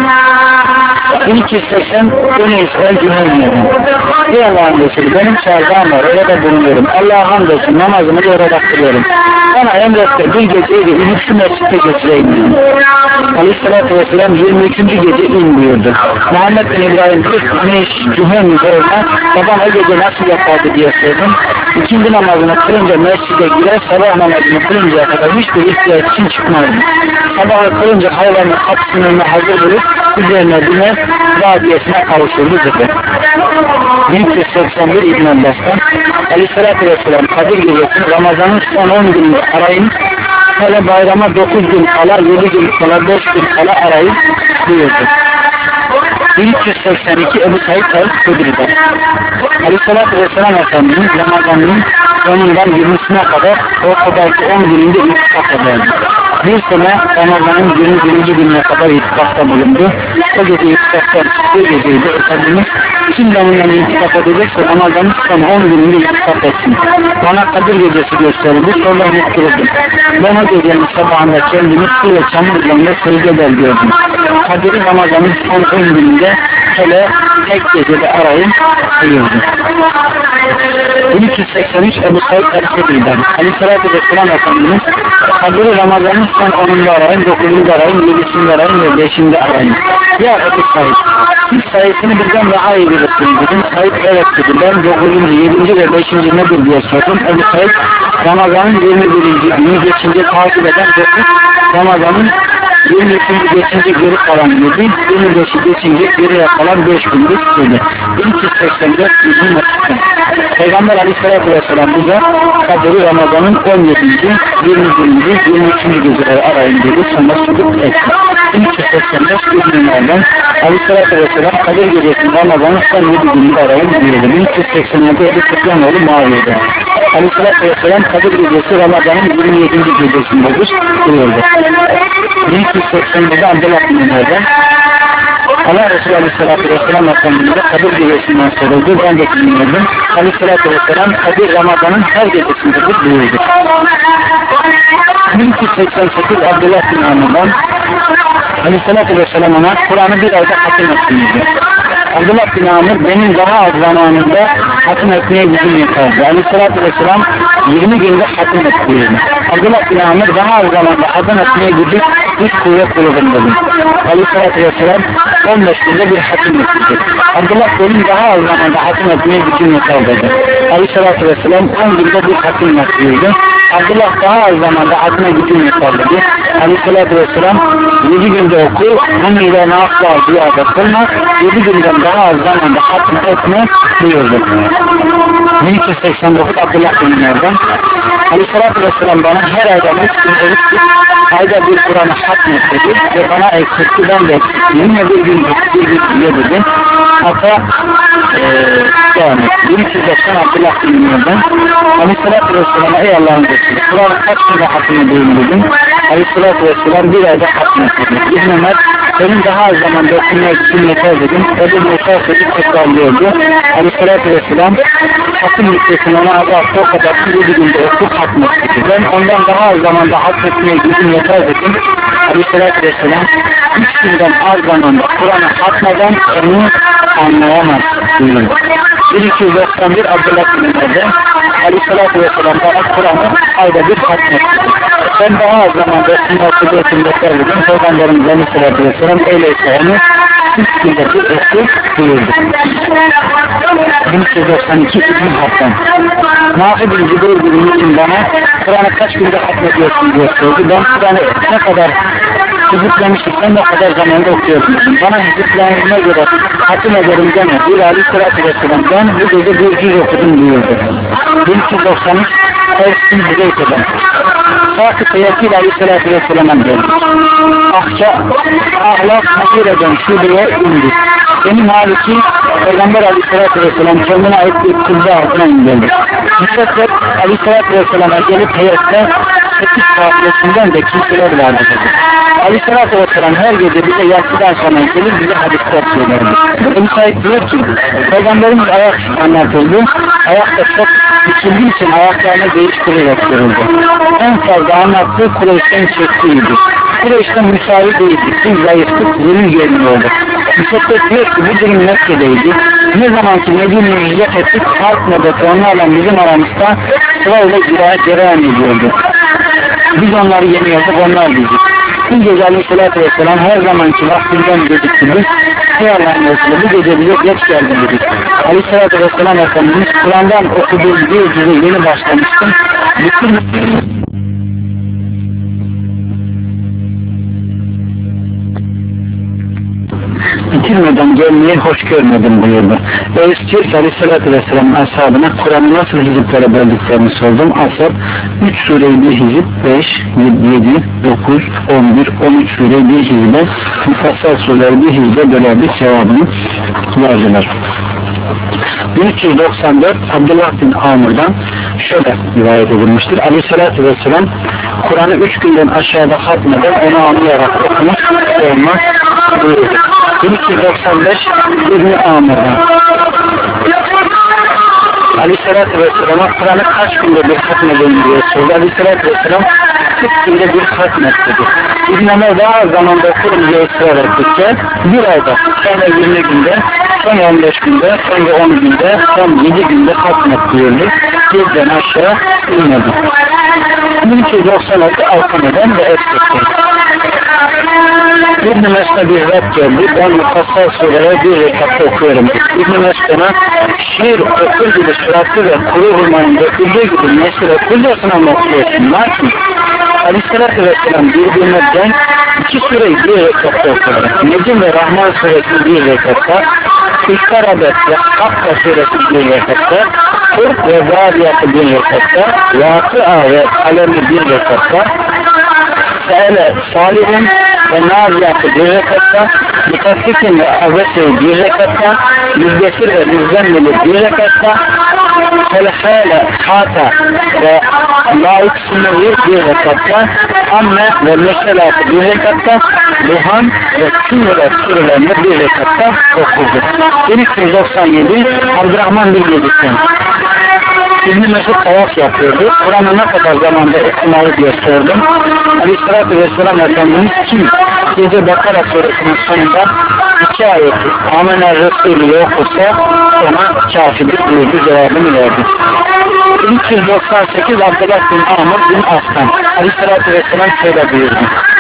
bin iki yüz seksen Beni İsrail Cümle'nin Ey Allah'ın Resulü benim çağırdağım var orada bulunuyorum. Allah'a hamdolsun namazımı da orada kılıyorum. Bana emrette bir geceydi inip şu mescitte geçireyim. Aleyhisselatü Vesselam yirmi üçüncü gece in buyurdu. Muhammed bin İbrahim ilk Güneş Cühem'in üzerine babam o gece nasıl yapardı diye sordum. İkindi namazını kılınca mescide girer, sabah namazını kılıncaya kadar hiçbir ihtiyaç için çıkmazdı. Sabahı kılınca hayvanın kapısının önüne hazır bulup üzerine biner vaziyetine kavuşurdu dedi. bin iki yüz seksen bir İbn Abbas'tan Aleyhisselatü Vesselam Kadir gecesini Ramazan'ın son on gününde arayın, hele bayrama dokuz gün kala, yedi gün kala, beş gün kala arayın buyurdu. bin üç yüz seksen iki Ebu Said el-Hudri'den Aleyhisselatü Vesselam Efendimiz Ramazan'ın sonundan yirmisine kadar ortadaki on gününde iltifak ederdi. Bir sene Ramazan'ın yirmi birinci gününe kadar itikafta bulundu. O gece itikaftan çıktığı geceydi. Efendimiz kim benimle itikaf edecekse Ramazan'ın son on gününde itikaf etsin. Bana Kadir gecesi gösterildi. Sonra unutturuldum. Ben o gecenin sabahında kendimi su ve çamur üzerinde secde eder gördüm. Kadir'i Ramazan'ın son on gününde hele tek gecede arayın buyurdu. bin üç yüz seksen üç Ebu Said El-Hudri'den Aleyhisselatü Vesselam Efendimiz Kadir'i Ramazan'ın son onunda arayın, dokuzunda arayın, yedisinde arayın ve beşinde arayın. Ya Ebu Said, siz sayısını bizden daha iyi bilirsiniz dedim. Said evet dedi. Ben dokuzuncu, yedinci ve beşinci nedir diye sordum. Ebu Said Ramazan'ın yirmi birinci günü geçince takip eden dokuz, Ramazan'ın yirmi üçüncü geçince geri kalan yedi, yirmi beşi geçince geriye kalan beş gündür dedi. bin üç yüz seksen dört yüzün açıkta. Peygamber Aleyhisselatü Vesselam bize Kadir'i Ramazan'ın on yedinci, yirmi birinci, yirmi üçüncü geceleri arayın dedi. Sonra sübut etti. bin üç yüz seksen dört yüzünlerden Aleyhisselatü Vesselam Kadir gecesinin Ramazan'ın son yedi gününde arayın diyordu. bin üç yüz seksen yedi Ebu Süfyanoğlu Muaviye'de Aleyhisselatü Vesselam Kadir gecesi Ramazan'ın yirmi yedinci gecesindedir diyordu. bin üç yüz seksen yedi Abdullah bin Ömer'den Allah Resulü Aleyhisselatü Vesselam Efendimiz'e Kadir gecesinden soruldu. Ben de dinledim. Aleyhisselatü Vesselam Kadir Ramazan'ın her gecesindedir buyurdu. bin üç yüz seksen sekiz Abdullah bin Ömer'den Aleyhisselatü Vesselam ona Kur'an'ı bir ayda hatim ettiğinizde. Abdullah bin Amir benim daha az zamanında hatim etmeye gücüm yeterdi. Aleyhisselatü Vesselam yirmi günde hatim ettiğinizde. Abdullah bin Amir daha az zamanda hatim etmeye gücüm üç kuvvet bulundum dedim. Aleyhisselatü Vesselam on beş günde bir hatim ettirecek. Abdullah benim daha az zamanda hatim etmeye gücüm yeter dedi. Aleyhisselatü Vesselam on günde bir hatim ettirirdi. Abdullah daha az zamanda hatime gücüm yeter dedi. Aleyhisselatü Vesselam yedi günde oku, bunun ile ne asla ziyade kılma, yedi günden daha az zamanda hatim etme buyurdu. bin üç yüz seksen dokuz Abdullah bin Ömer'den Aleyhisselatü Vesselam bana her ayda üç gün ölüktür, ayda bir Kur'an'ı hatmet dedi ve bana eksikti, ben de eksikliğim ve bir gün bir gün diye dedi. Hatta ee, devam et. bin üç yüz doksan Abdullah bin Ömer'den Aleyhisselatü Vesselam'a ey Allah'ın Resulü Kur'an'ı kaç günde hatmet edeyim dedim. Aleyhisselatü Vesselam bir ayda hatmet dedi. İbn Ömer benim daha az zamanda okumaya gücüm yeter dedim. Ebu Musa sözü tekrarlıyordu. Aleyhisselatü Vesselam hatim müddetini ona azalttı, o kadar ki yedi günde oku hatmet dedi. Ben ondan daha az zamanda hatmetmeye gücüm yeter dedim. Aleyhisselatü Vesselam üç günden az zamanda Kur'an'ı hatmeden onu anlayamaz buyurdu. bin iki yüz doksan bir Abdullah bin Ömer'den Aleyhisselatü Vesselam bana Kur'an'ı ayda bir hatmet dedi. Ben daha az zamanda sünnetli dörtünde serledim. Peygamberimiz Aleyhisselatü Vesselam öyleyse onu üç günde bir etti buyurdu. bin iki yüz doksan iki İbn Hattan Nafi bin Cübeyr gibi için bana Kur'an'ı kaç günde hatmediyorsun diye sordu. Ben Kur'an'ı ne kadar hiziplemiştikten ne kadar zamanda okuyorsun. Bana hiziplenme göre hatim ederim deme. Bir Aleyhisselatü Vesselam ben bu gece bir cüz okudum buyurdu. bin iki yüz doksan üç Ersin Hüzeyte'den Sakıt Yekil Aleyhisselatü Vesselam'a geldi. Ahça ahlak hakir eden şubeye indi. Benim haliki Peygamber Aleyhisselatü Vesselam kendine ait bir kılca altına indirdi. Müstakbet Aleyhisselatü Vesselam'a gelip heyette sekiz kafiyesinden de kimseler vardı dedi. Aleyhisselatü Vesselam her gece bize yatsıdan sonra gelir bize hadisler söylerdi. Ebu Said diyor ki Peygamberimiz ayak anlatıldı. Ayakta çok dikildiği için ayaklarını değiştirerek görüldü. En fazla anlattığı Kureyş'ten çektiğiydi. Kureyş'ten müsaade değildi. Biz zayıftık, zulüm görünüyordu. Müstakbet diyor ki bu durum Mekke'deydi. Ne zaman ki Medine'ye hicret ettik, halk medet onlarla bizim aramızda sırayla cereyan ediyordu. Biz onları yeniyorduk, onlar bizi. Bir gece Aleyhisselatü Vesselam her zamanki vaktinden geciktiniz. Ey Allah'ın Resulü bu gece bize geç geldin dedik. Aleyhisselatü Vesselam Efendimiz Kur'an'dan okuduğum bir cüze yeni başlamıştım. Bütün bitirmeden gelmeyi hoş görmedim buyurdu. Öğüstüyor Aleyhisselatü Vesselam ashabına Kur'an'ı nasıl hiziplere böldüklerini sordum. Ashab üç sureyi bir hizip, beş, yedi, dokuz, on bir, on üç sureyi bir hizibe, mufassal sureleri bir hizibe bölerdik cevabını verdiler. bin üç yüz doksan dört Abdullah bin Amr'dan şöyle rivayet edilmiştir. Aleyhissalatü vesselam Kur'an'ı üç günden aşağıda hatmeden onu anlayarak okumuş olmaz buyurdu. bin üç yüz doksan beş İbn-i Amr'dan Aleyhissalatü vesselam'a Kur'an'ı kaç günde bir hatmedin diye sordu. Aleyhissalatü vesselam kırk günde bir hatmet dedi. İbn Ömer daha az zamanda okurum diye ısrar ettikçe bir ayda, sonra yirmi günde, sonra on beş günde, sonra on günde, son yedi günde hatmet buyurdu. Birden aşağı inmedi. bin üç yüz doksan altı Alkame'den ve Esra'dan İbn-i Mesud'a bir rab geldi. Ben mufassal surelere bir rekatta okuyorum. İbn-i Mesud'a şiir okur gibi süratli ve kuru hurmanın döküldüğü gibi nesil okurcasına mı okuyorsun? Lakin Aleyhisselatü Vesselam birbirine denk iki sureyi bir rekatta okurdu. Necim ve Rahman suresi bir rekatta, İktarabet ve Hakka suresi bir rekatta, Kurd ve Zariyatı bir rekatta, Vakıa ve Alemi bir rekatta, Se'ele Salih'in ve Naziyatı bir rekatta, Mutaffifin ve Azese'yi bir rekatta, Müzdesir ve Müzzemmil'i bir rekatta, Selhâle Hâta ve Laik Sünnevi bir rekatta, Amme ve Meselatı bir rekatta, Luhan ve Kümület surelerini bir rekatta okurdu. bin üç yüz doksan yedi Abdurrahman bin Yedik'ten İbn-i Mesud tavaf yapıyordu. Kur'an'ı ne kadar zamanda okumayı diye sordum. Aleyhissalatü vesselam Efendimiz kim gece Bakara suresinin sonunda iki ayeti Amener Resulü'yle okursa ona kafidir buyurdu, cevabını verdi. bin üç yüz doksan sekiz Abdullah bin Amr bin Aslan Aleyhissalatü vesselam şöyle buyurdu.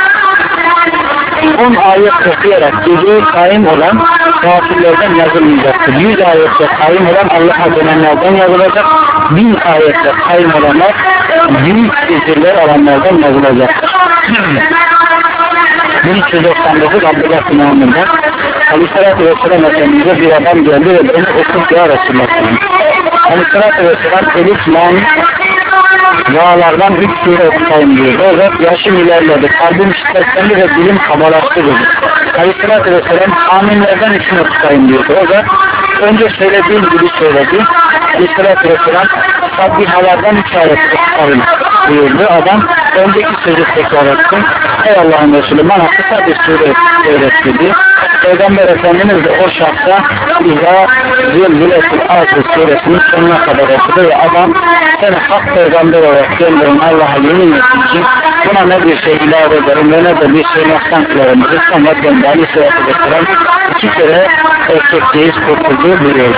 on ayet okuyarak geceyi kaim olan kafirlerden yazılmayacaktır. yüz ayette kaim olan Allah'a dönenlerden yazılacak. bin ayette kaim olanlar büyük ecirler alanlardan yazılacaktır. bin üç yüz doksan dokuz Abdullah bin Amr'dan Aleyhisselatü Vesselam Efendimiz'e bir adam geldi ve beni okur ya Resulullah. Aleyhisselatü Vesselam Elif Lan Yağlardan üç sure okutayım diyor. O zat yaşım ilerledi, kalbim şiddetlendi ve dilim kabalaştı dedi. Aleyhisselatü Vesselam aminlerden üçünü okutayım diyordu. O zat önce söylediğim gibi söyledi. Aleyhisselatü Vesselam Sabbihalardan üç ayet okutayım buyurdu. Adam önceki sözü tekrar etti. Ey Allah'ın Resulü bana kısa bir sure öğret dedi. Peygamber Efendimiz de o şahsa İzâ Zilziletul Arz suresinin sonuna kadar okudu ve adam seni hak peygamber olarak gönderin Allah'a yemin etsin ki buna ne bir şey ilave ederim ve ne de bir şey noksan kılarım. Rıskam ve döndü Aleyhisselatü Vesselam iki kere erkekliğiz kurtuldu buyurdu.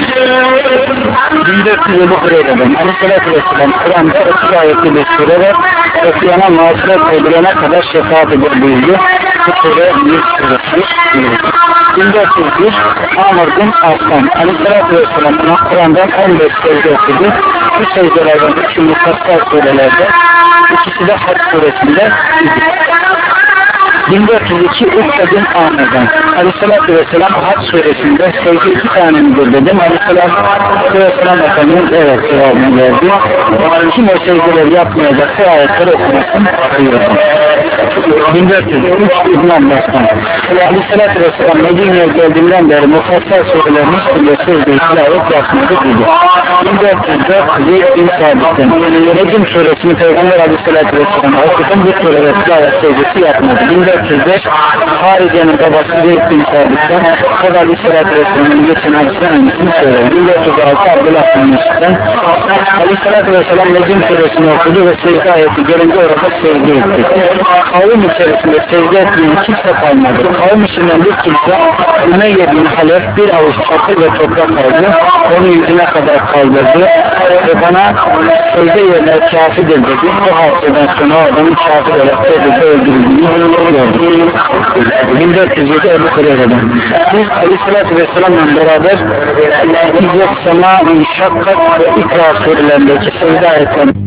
bin dört yüz Hureyre'den Aleyhisselatü Vesselam Kur'an'da otuz ayetli bir sure var. Okuyana mağfiret edilene kadar şefaat eder buyurdu. Bu sure bir suresi buyurdu. bin dört yüz bir Amr bin Aslan Aleyhisselatü Vesselam'ın Kur'an'dan on beş secde okudu. Bu secdelerden üçü mufassal surelerde, ikisi de Hac suresinde idi. bin dört yüz iki Ukbe bin Amr'dan Aleyhisselatü Vesselam Hac suresinde secde iki tane midir dedim. Aleyhisselatü Vesselam Efendimiz evet cevabını verdi. Kim o secdeleri yapmayacaksa ayetleri okumasın buyurdu. bin dört yüz üç İbn Abbas'tan Aleyhisselatü Vesselam Medine'ye geldiğinden beri mufassal surelerin üstünde secde-i tilavet yapmadı dedi. bin dört yüz dört Zeyd bin Sabit'ten Necim suresini Peygamber Aleyhisselatü Vesselam'a okudum, bu surede tilavet secdesi yapmadı. bin dört yüz beş Harice'nin babası Zeyd bin Sabit'ten o da Aleyhisselatü Vesselam'ın geçen hadisden aynısını söyledi. bin dört yüz altı Abdullah bin Mesud'dan Aleyhisselatü Vesselam Necim suresini okudu ve secde ayeti gelince orada secde etti. Kavim içerisinde secde ettiğin kimse kalmadı. Kavim içinden bir kimse Ümeyye bin Halef bir avuç çakıl ve toprak aldı. Onu yüzüne kadar kaldırdı ve bana secde yerine kafidir dedi. O hadiseden sonra adamın kafir olarak secde öldürüldüğünü gördüm. bin dört yüz yedi Ebu Hureyre'den biz Aleyhisselatü Vesselam'la beraber İzzet Semâ'nın Şakkat ve İkra surelerindeki secde ayetlerini